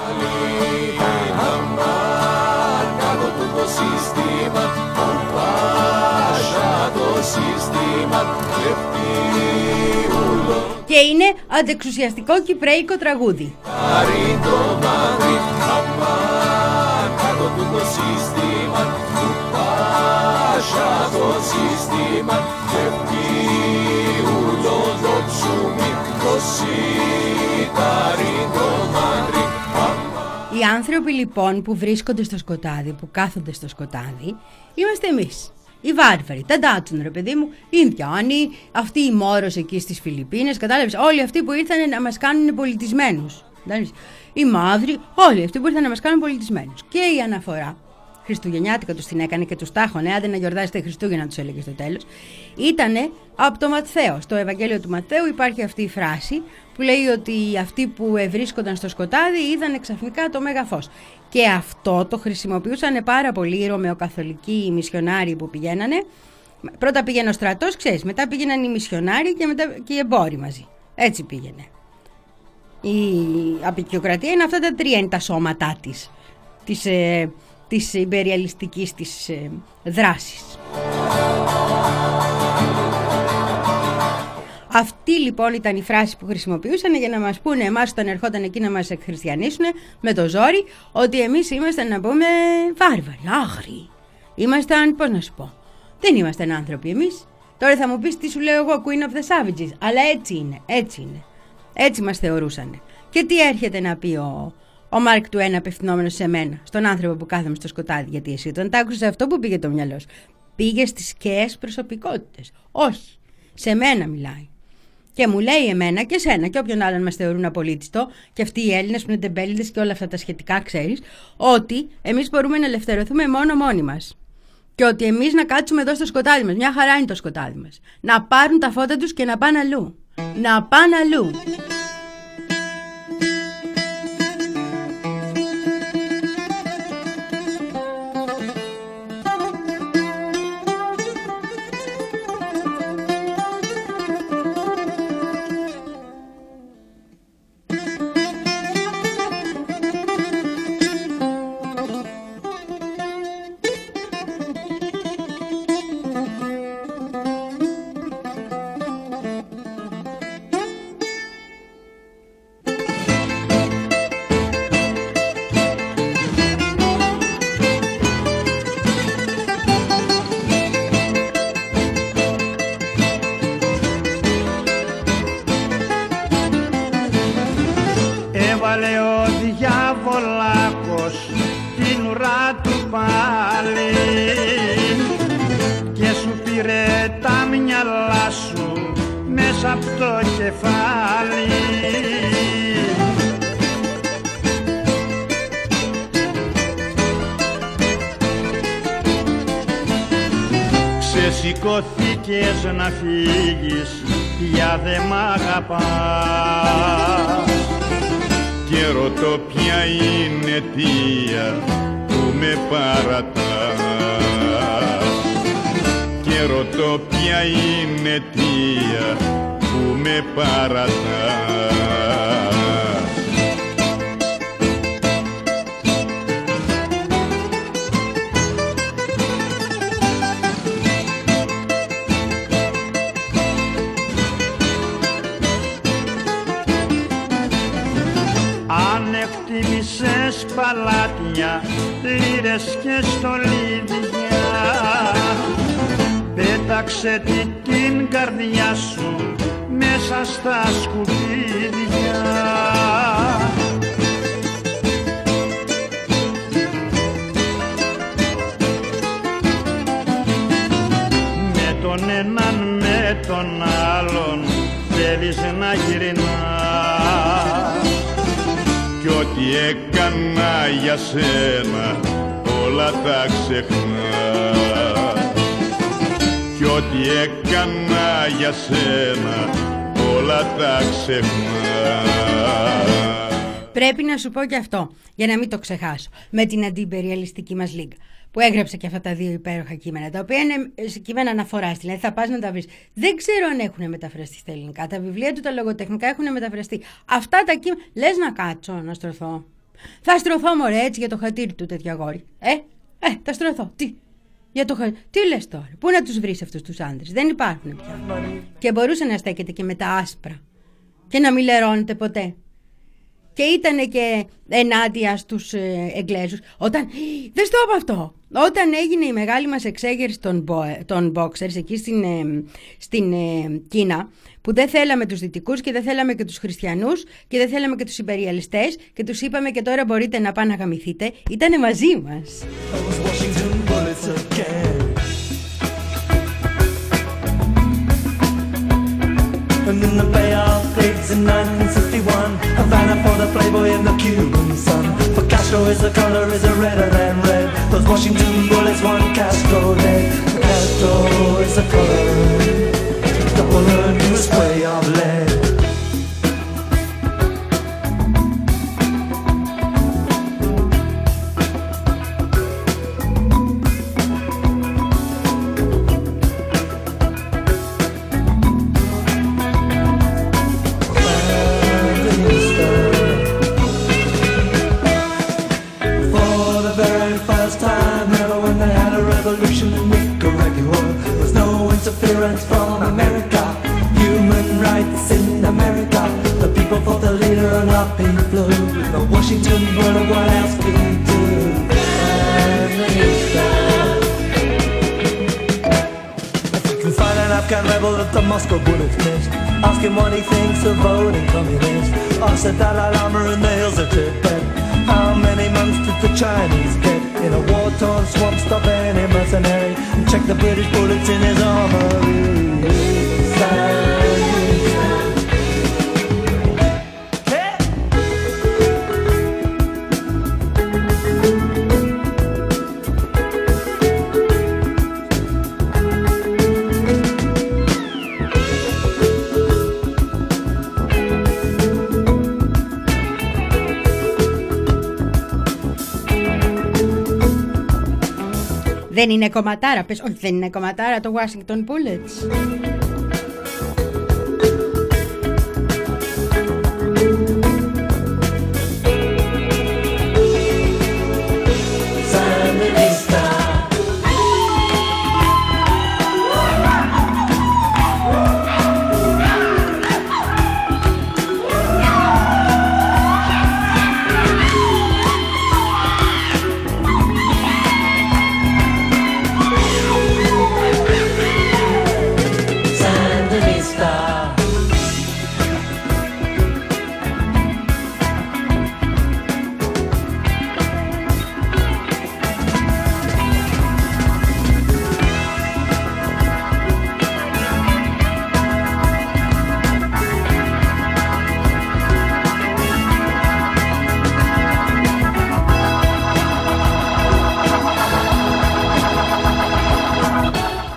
S16: κάτω του το σύστημα, ο Πάσα το σύστημα, λευκίουλον
S1: Και είναι αντεξουσιαστικό κυπρέικο τραγούδι.
S16: σιτάρι το μαγρύ. Αμάν κάτω του το σύστημα, ο Πάσα το σύστημα, λευκίουλον το ψουμί, το σιτάρι το μαγρύ.
S1: Οι άνθρωποι λοιπόν που βρίσκονται στο σκοτάδι, που κάθονται στο σκοτάδι, είμαστε εμείς. Οι βάρβαροι, τα ντάτσουν ρε παιδί μου, οι Ινδιάνοι, αυτοί οι Μόρος εκεί στις Φιλιππίνες, κατάλαβες, όλοι αυτοί που ήρθαν να μας κάνουν πολιτισμένους. Κατάλαβες, οι μαύροι, όλοι αυτοί που ήρθαν να μας κάνουν πολιτισμένους. Και η αναφορά, χριστουγεννιάτικα τους την έκανε και τους τάχωνε, άντε να γιορτάσετε Χριστούγεννα τους έλεγε στο τέλος, ήτανε από το Ματθαίο. Στο Ευαγγέλιο του Ματθαίου υπάρχει αυτή η φράση που λέει ότι αυτοί που βρίσκονταν στο σκοτάδι είδαν ξαφνικά το μέγα φως. Και αυτό το χρησιμοποιούσαν πάρα πολύ οι ρωμαιοκαθολικοί μισιονάροι που πηγαίνανε. Πρώτα πήγαινε ο στρατός, ξέρεις, μετά πήγαιναν οι μισιονάροι και μετά και οι εμπόροι μαζί. Έτσι πήγαινε. Η αποικιοκρατία είναι αυτά τα τρία, είναι τα σώματά της, της, ε, της υπεριαλιστικής της ε, δράσης. Αυτή λοιπόν ήταν η φράση που χρησιμοποιούσαν για να μας πούνε εμάς όταν ερχόταν εκεί να μας εκχριστιανίσουν με το ζόρι, ότι εμείς ήμασταν να πούμε βάρβαροι, άγριοι. Ήμασταν, πώς να σου πω, δεν ήμασταν άνθρωποι εμείς. Τώρα θα μου πεις τι σου λέω εγώ, Queen of the Savages, αλλά έτσι είναι, έτσι είναι. Έτσι μας θεωρούσαν. Και τι έρχεται να πει ο, ο Μάρκ Τουέν απευθυνόμενος σε μένα, στον άνθρωπο που κάθομαι στο σκοτάδι, γιατί εσύ όταν τ' άκουσες αυτό που πήγε το μυαλό σου, πήγε στις σκαίες προσωπικότητες. Όχι, σε μένα μιλάει. Και μου λέει εμένα και σένα και όποιον άλλον μας θεωρούν απολύτιστο, και αυτοί οι Έλληνες που είναι τεμπέληδες και όλα αυτά τα σχετικά, ξέρεις, ότι εμείς μπορούμε να ελευθερωθούμε μόνο μόνοι μας. Και ότι εμείς να κάτσουμε εδώ στο σκοτάδι μας, μια χαρά είναι το σκοτάδι μας. Να πάρουν τα φώτα τους και να πάνε αλλού. Να πάνε αλλού.
S8: Έβαλε ο διάβολάκος την ουρά του πάλι και σου πήρε τα μυαλά σου μέσα από το κεφάλι. Ξεσηκωθήκες να φύγεις, πια δε μ' αγαπάς και ρωτώ ποια είναι αιτία που με παρατάς και ρωτώ ποια είναι αιτία που με παρατάς. Εκτίμησες παλάτια, λίρες και στολίδια, πέταξε την, την καρδιά σου μέσα στα σκουπίδια. Με τον έναν με τον άλλον θέλεις να γυρνάς κι ό,τι έκανα για σένα όλα τα ξεχνάς κι ό,τι έκανα για σένα όλα τα ξεχνάς.
S1: Πρέπει να σου πω και αυτό, για να μην το ξεχάσω, με την αντιυμπεριαλιστική μας λίγα, που έγραψε και αυτά τα δύο υπέροχα κείμενα, τα οποία είναι κείμενα αναφοράς, δηλαδή θα πας να τα βρεις. Δεν ξέρω αν έχουν μεταφραστεί στα ελληνικά. Τα βιβλία του τα λογοτεχνικά έχουν μεταφραστεί. Αυτά τα κείμενα, λες να κάτσω να στρωθώ. Θα στρωθώ μωρέ έτσι για το χατήρι του τέτοια αγόρι. Ε, ε, θα στρωθώ. Τι, για το χατήρι. Τι λες τώρα, πού να τους βρεις αυτούς τους άντρες, δεν υπάρχουν πια. Και μπορούσε να στέκεται και με τα άσπρα και να μην λερώνεται ποτέ. Και ήταν και ενάντια στους ε, Εγγλέζους. Όταν, δεν στο είπα αυτό, όταν έγινε η μεγάλη μας εξέγερση των, των boxers εκεί στην, ε, στην ε, Κίνα, που δεν θέλαμε τους δυτικούς και δεν θέλαμε και τους χριστιανούς και δεν θέλαμε και τους υπεριαλιστές και τους είπαμε και τώρα μπορείτε να πάνε να γαμηθείτε, ήτανε μαζί μας.
S17: And in the Bay of Pigs in nineteen sixty-one, Havana for the Playboy and the Cuban sun. For Castro is the color is a redder than red. Those Washington bullets want Castro dead. Castro is the color, double a new spray of lead. Interference from America, human rights in America. The people fought the leader and up he flew. The Washington bullet, what else could he do? If you can find an Afghan rebel that the Moscow bullets missed, ask him what he thinks of voting communist. Ask the Dalai Lama in the hills of Tibet, how many months did the Chinese get in a war-torn swamp? Stop any mercenary and check the British bullets in his armory.
S1: Δεν είναι κομματάρα, πες, όχι δεν είναι κομματάρα το Washington Bullets.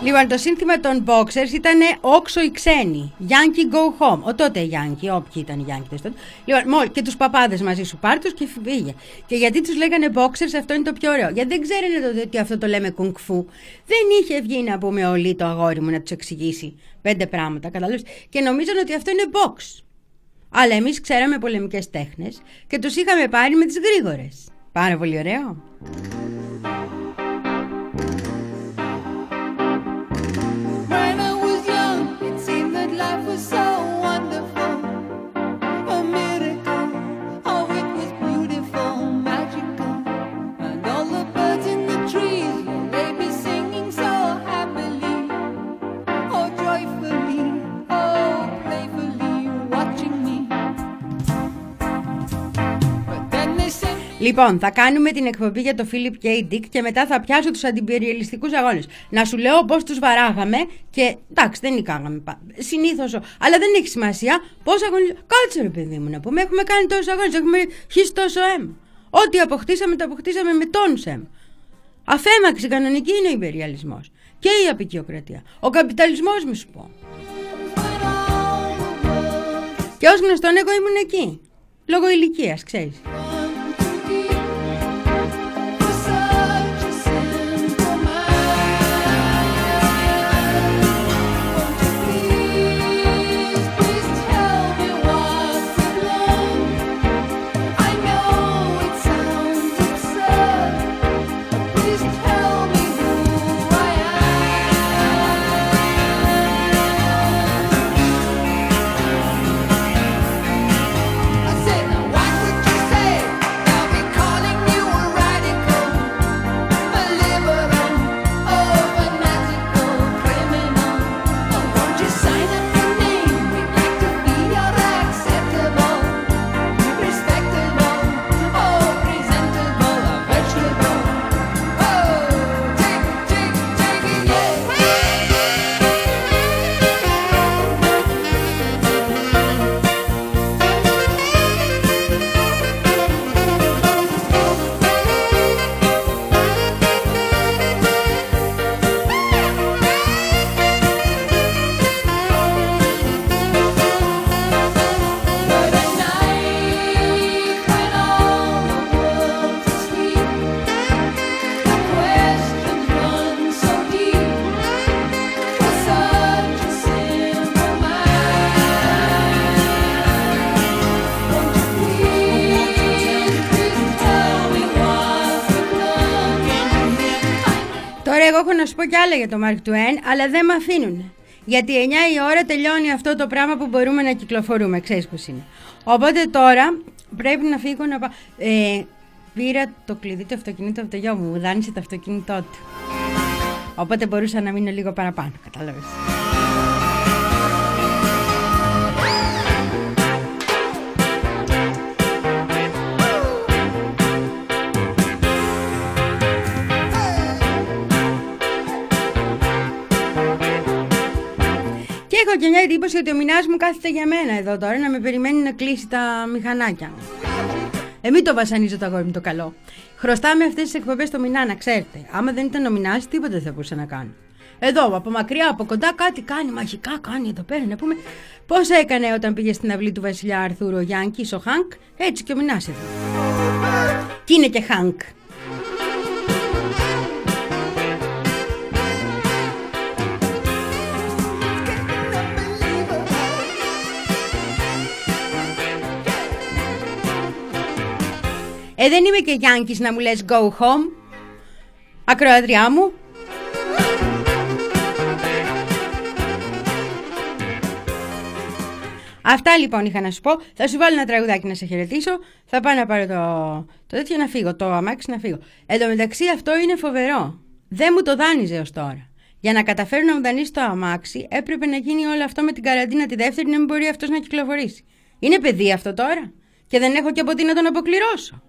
S1: Λοιπόν, το σύνθημα των Boxers ήταν όξο οι ξένοι. Yankee go home. Ο τότε Yankee, όποιοι ήταν οι Yankee τότε. Λοιπόν, μόλι και τους παπάδες μαζί σου, πάρ' τους και φύγε. Και γιατί τους λέγανε Boxers, αυτό είναι το πιο ωραίο. Γιατί δεν ξέρανε τότε ότι αυτό το λέμε κουνγκ-φου. Δεν είχε βγει να πούμε όλοι το αγόρι μου να τους εξηγήσει πέντε πράγματα. Καταλάβεις. Και νομίζαν ότι αυτό είναι box. Αλλά εμείς ξέραμε πολεμικές τέχνες και τους είχαμε πάρει με τις γρήγορες. Πάρα πολύ ωραίο.
S4: When I was young, it seemed that life was so wonderful, a miracle. Oh, it was beautiful, magical, and all the birds in the trees, they be singing so happily, oh joyfully, oh playfully, watching me. But then they sent me.
S1: Λοιπόν, θα κάνουμε την εκπομπή για το Philip K. Dick και μετά θα πιάσω τους αντιπεριαλιστικούς αγώνες. Να σου λέω πώς τους βαράγαμε και εντάξει, δεν νικάγαμε. Συνήθως, αλλά δεν έχει σημασία πώς αγωνίζουμε. Κάτσε ρε παιδί μου να πούμε, έχουμε κάνει τόσους αγώνες, έχουμε χύσει τόσο αίμα. Ό,τι αποκτήσαμε, το αποκτήσαμε με τόνους αίμα. Αφέμαξη κανονική είναι ο υπεριαλισμός και η απεικιοκρατία. Ο καπιταλισμός, μη σου πω. Και ως γνωστόν, εγώ ήμουν εκεί. Λόγω ηλικίας, ξέρεις. Εγώ έχω να σου πω κι άλλα για το Mark Twain, αλλά δεν με αφήνουν. Γιατί εννιά η ώρα τελειώνει αυτό το πράγμα που μπορούμε να κυκλοφορούμε, ξέρεις πως είναι. Οπότε τώρα πρέπει να φύγω να πάω. Ε, πήρα το κλειδί του αυτοκινήτου από το γιο μου, μου δάνεισε το αυτοκίνητό του. Οπότε μπορούσα να μείνω λίγο παραπάνω, κατάλαβες. Έχω και μια εντύπωση ότι ο Μινάς μου κάθεται για μένα εδώ τώρα να με περιμένει να κλείσει τα μηχανάκια. Ε, μην το βασανίζω το αγόρι μου το καλό. Χρωστάμε αυτές τις εκπομπές στο Μινά, να ξέρετε. Άμα δεν ήταν ο Μινάς, τίποτα δεν θα μπορούσα να κάνω. Εδώ, από μακριά, από κοντά, κάτι κάνει, μαγικά κάνει εδώ πέρα. Να πούμε πώς έκανε όταν πήγε στην αυλή του βασιλιά Αρθούρου ο Γιάνκης, ο Χάνκ, έτσι και ο Μινάς εδώ. Και είναι και Χάνκ. Ε, δεν είμαι και Γιάνκης να μου λες go home, ακροατριά μου. Αυτά λοιπόν είχα να σου πω. Θα σου βάλω ένα τραγουδάκι να σε χαιρετήσω. Θα πάω να πάρω το, το τέτοιο να φύγω, το αμάξι να φύγω. Εν τω μεταξύ αυτό είναι φοβερό. Δεν μου το δάνειζε ως τώρα. Για να καταφέρω να μου δανείσει το αμάξι έπρεπε να γίνει όλο αυτό με την καραντίνα τη δεύτερη, να μην μπορεί αυτός να κυκλοφορήσει. Είναι παιδί αυτό τώρα και δεν έχω και από τι να τον αποκληρώσω.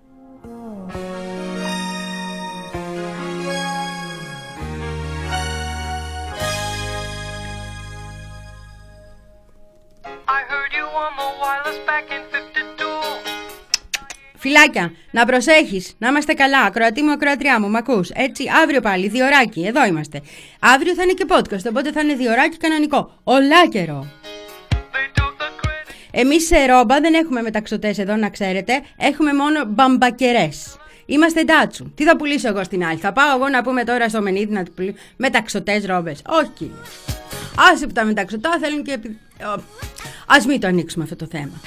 S1: Φιλάκια, να προσέχεις, να είμαστε καλά. Ακροατή μου, ακροατριά μου, μ' ακούς. Έτσι, αύριο πάλι, διωράκι, εδώ είμαστε. Αύριο θα είναι και podcast, οπότε θα είναι διωράκι κανονικό. Ολάκερο. Εμείς σε Ρόμπα δεν έχουμε μεταξωτές εδώ, να ξέρετε. Έχουμε μόνο μπαμπακερές. Είμαστε ντάτσου. Τι θα πουλήσω εγώ στην άλλη? Θα πάω εγώ να πούμε τώρα στο Μενίδη να του πουλήσω μεταξωτές ρόμπες? Όχι. Άσε που τα μεταξωτά θέλουν και... Ας μην το ανοίξουμε αυτό το θέμα.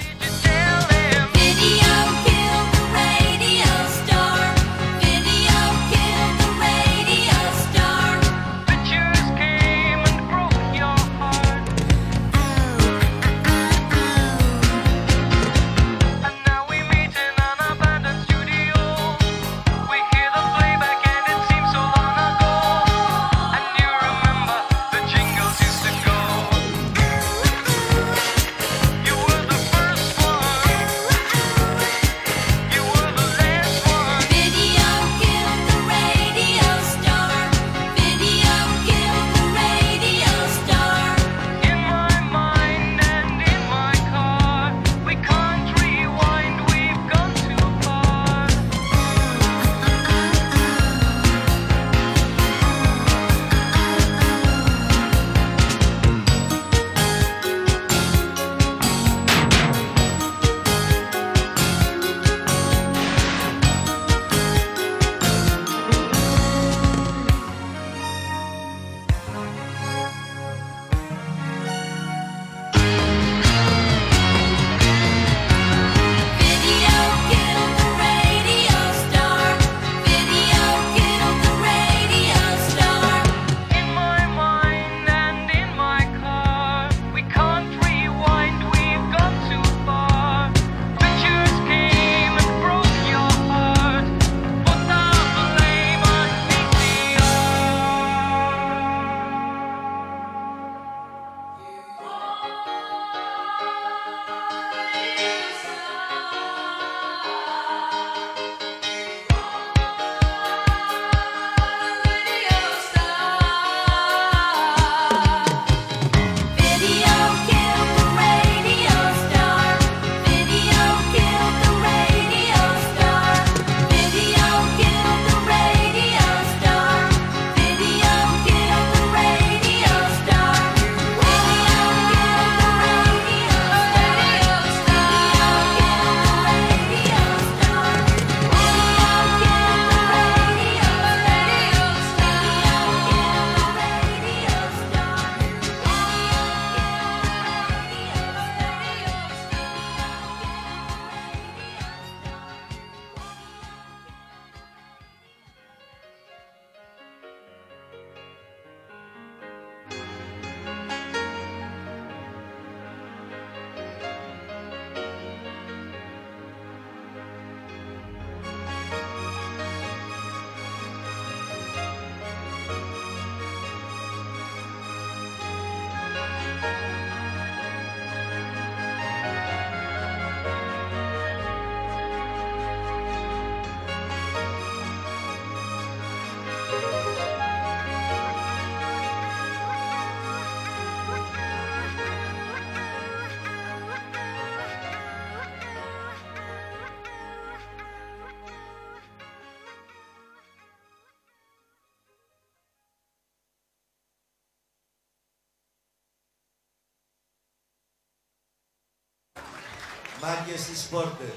S18: Μάγκες στις πόρτες.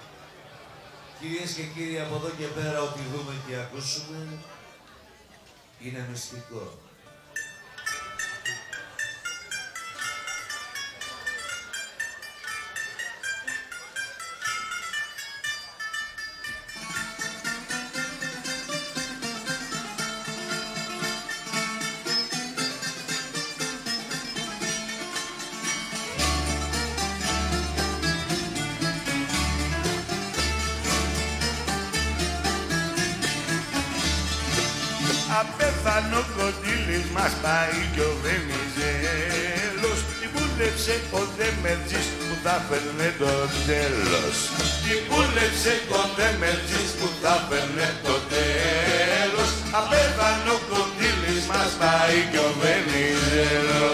S18: Κυρίες και κύριοι, από εδώ και πέρα ό,τι δούμε και ακούσουμε είναι μυστικό.
S8: Απέθανο κοντήλης μας πάει κι ο Βενιζέλος. Την πούλεψε ο Δεμερτζής που θα φέρνε το τέλος. Την πούλεψε ο Δεμερτζής που θα φέρνε το τέλος. Απέθανο κοντήλης μας πάει κι ο Βενιζέλος.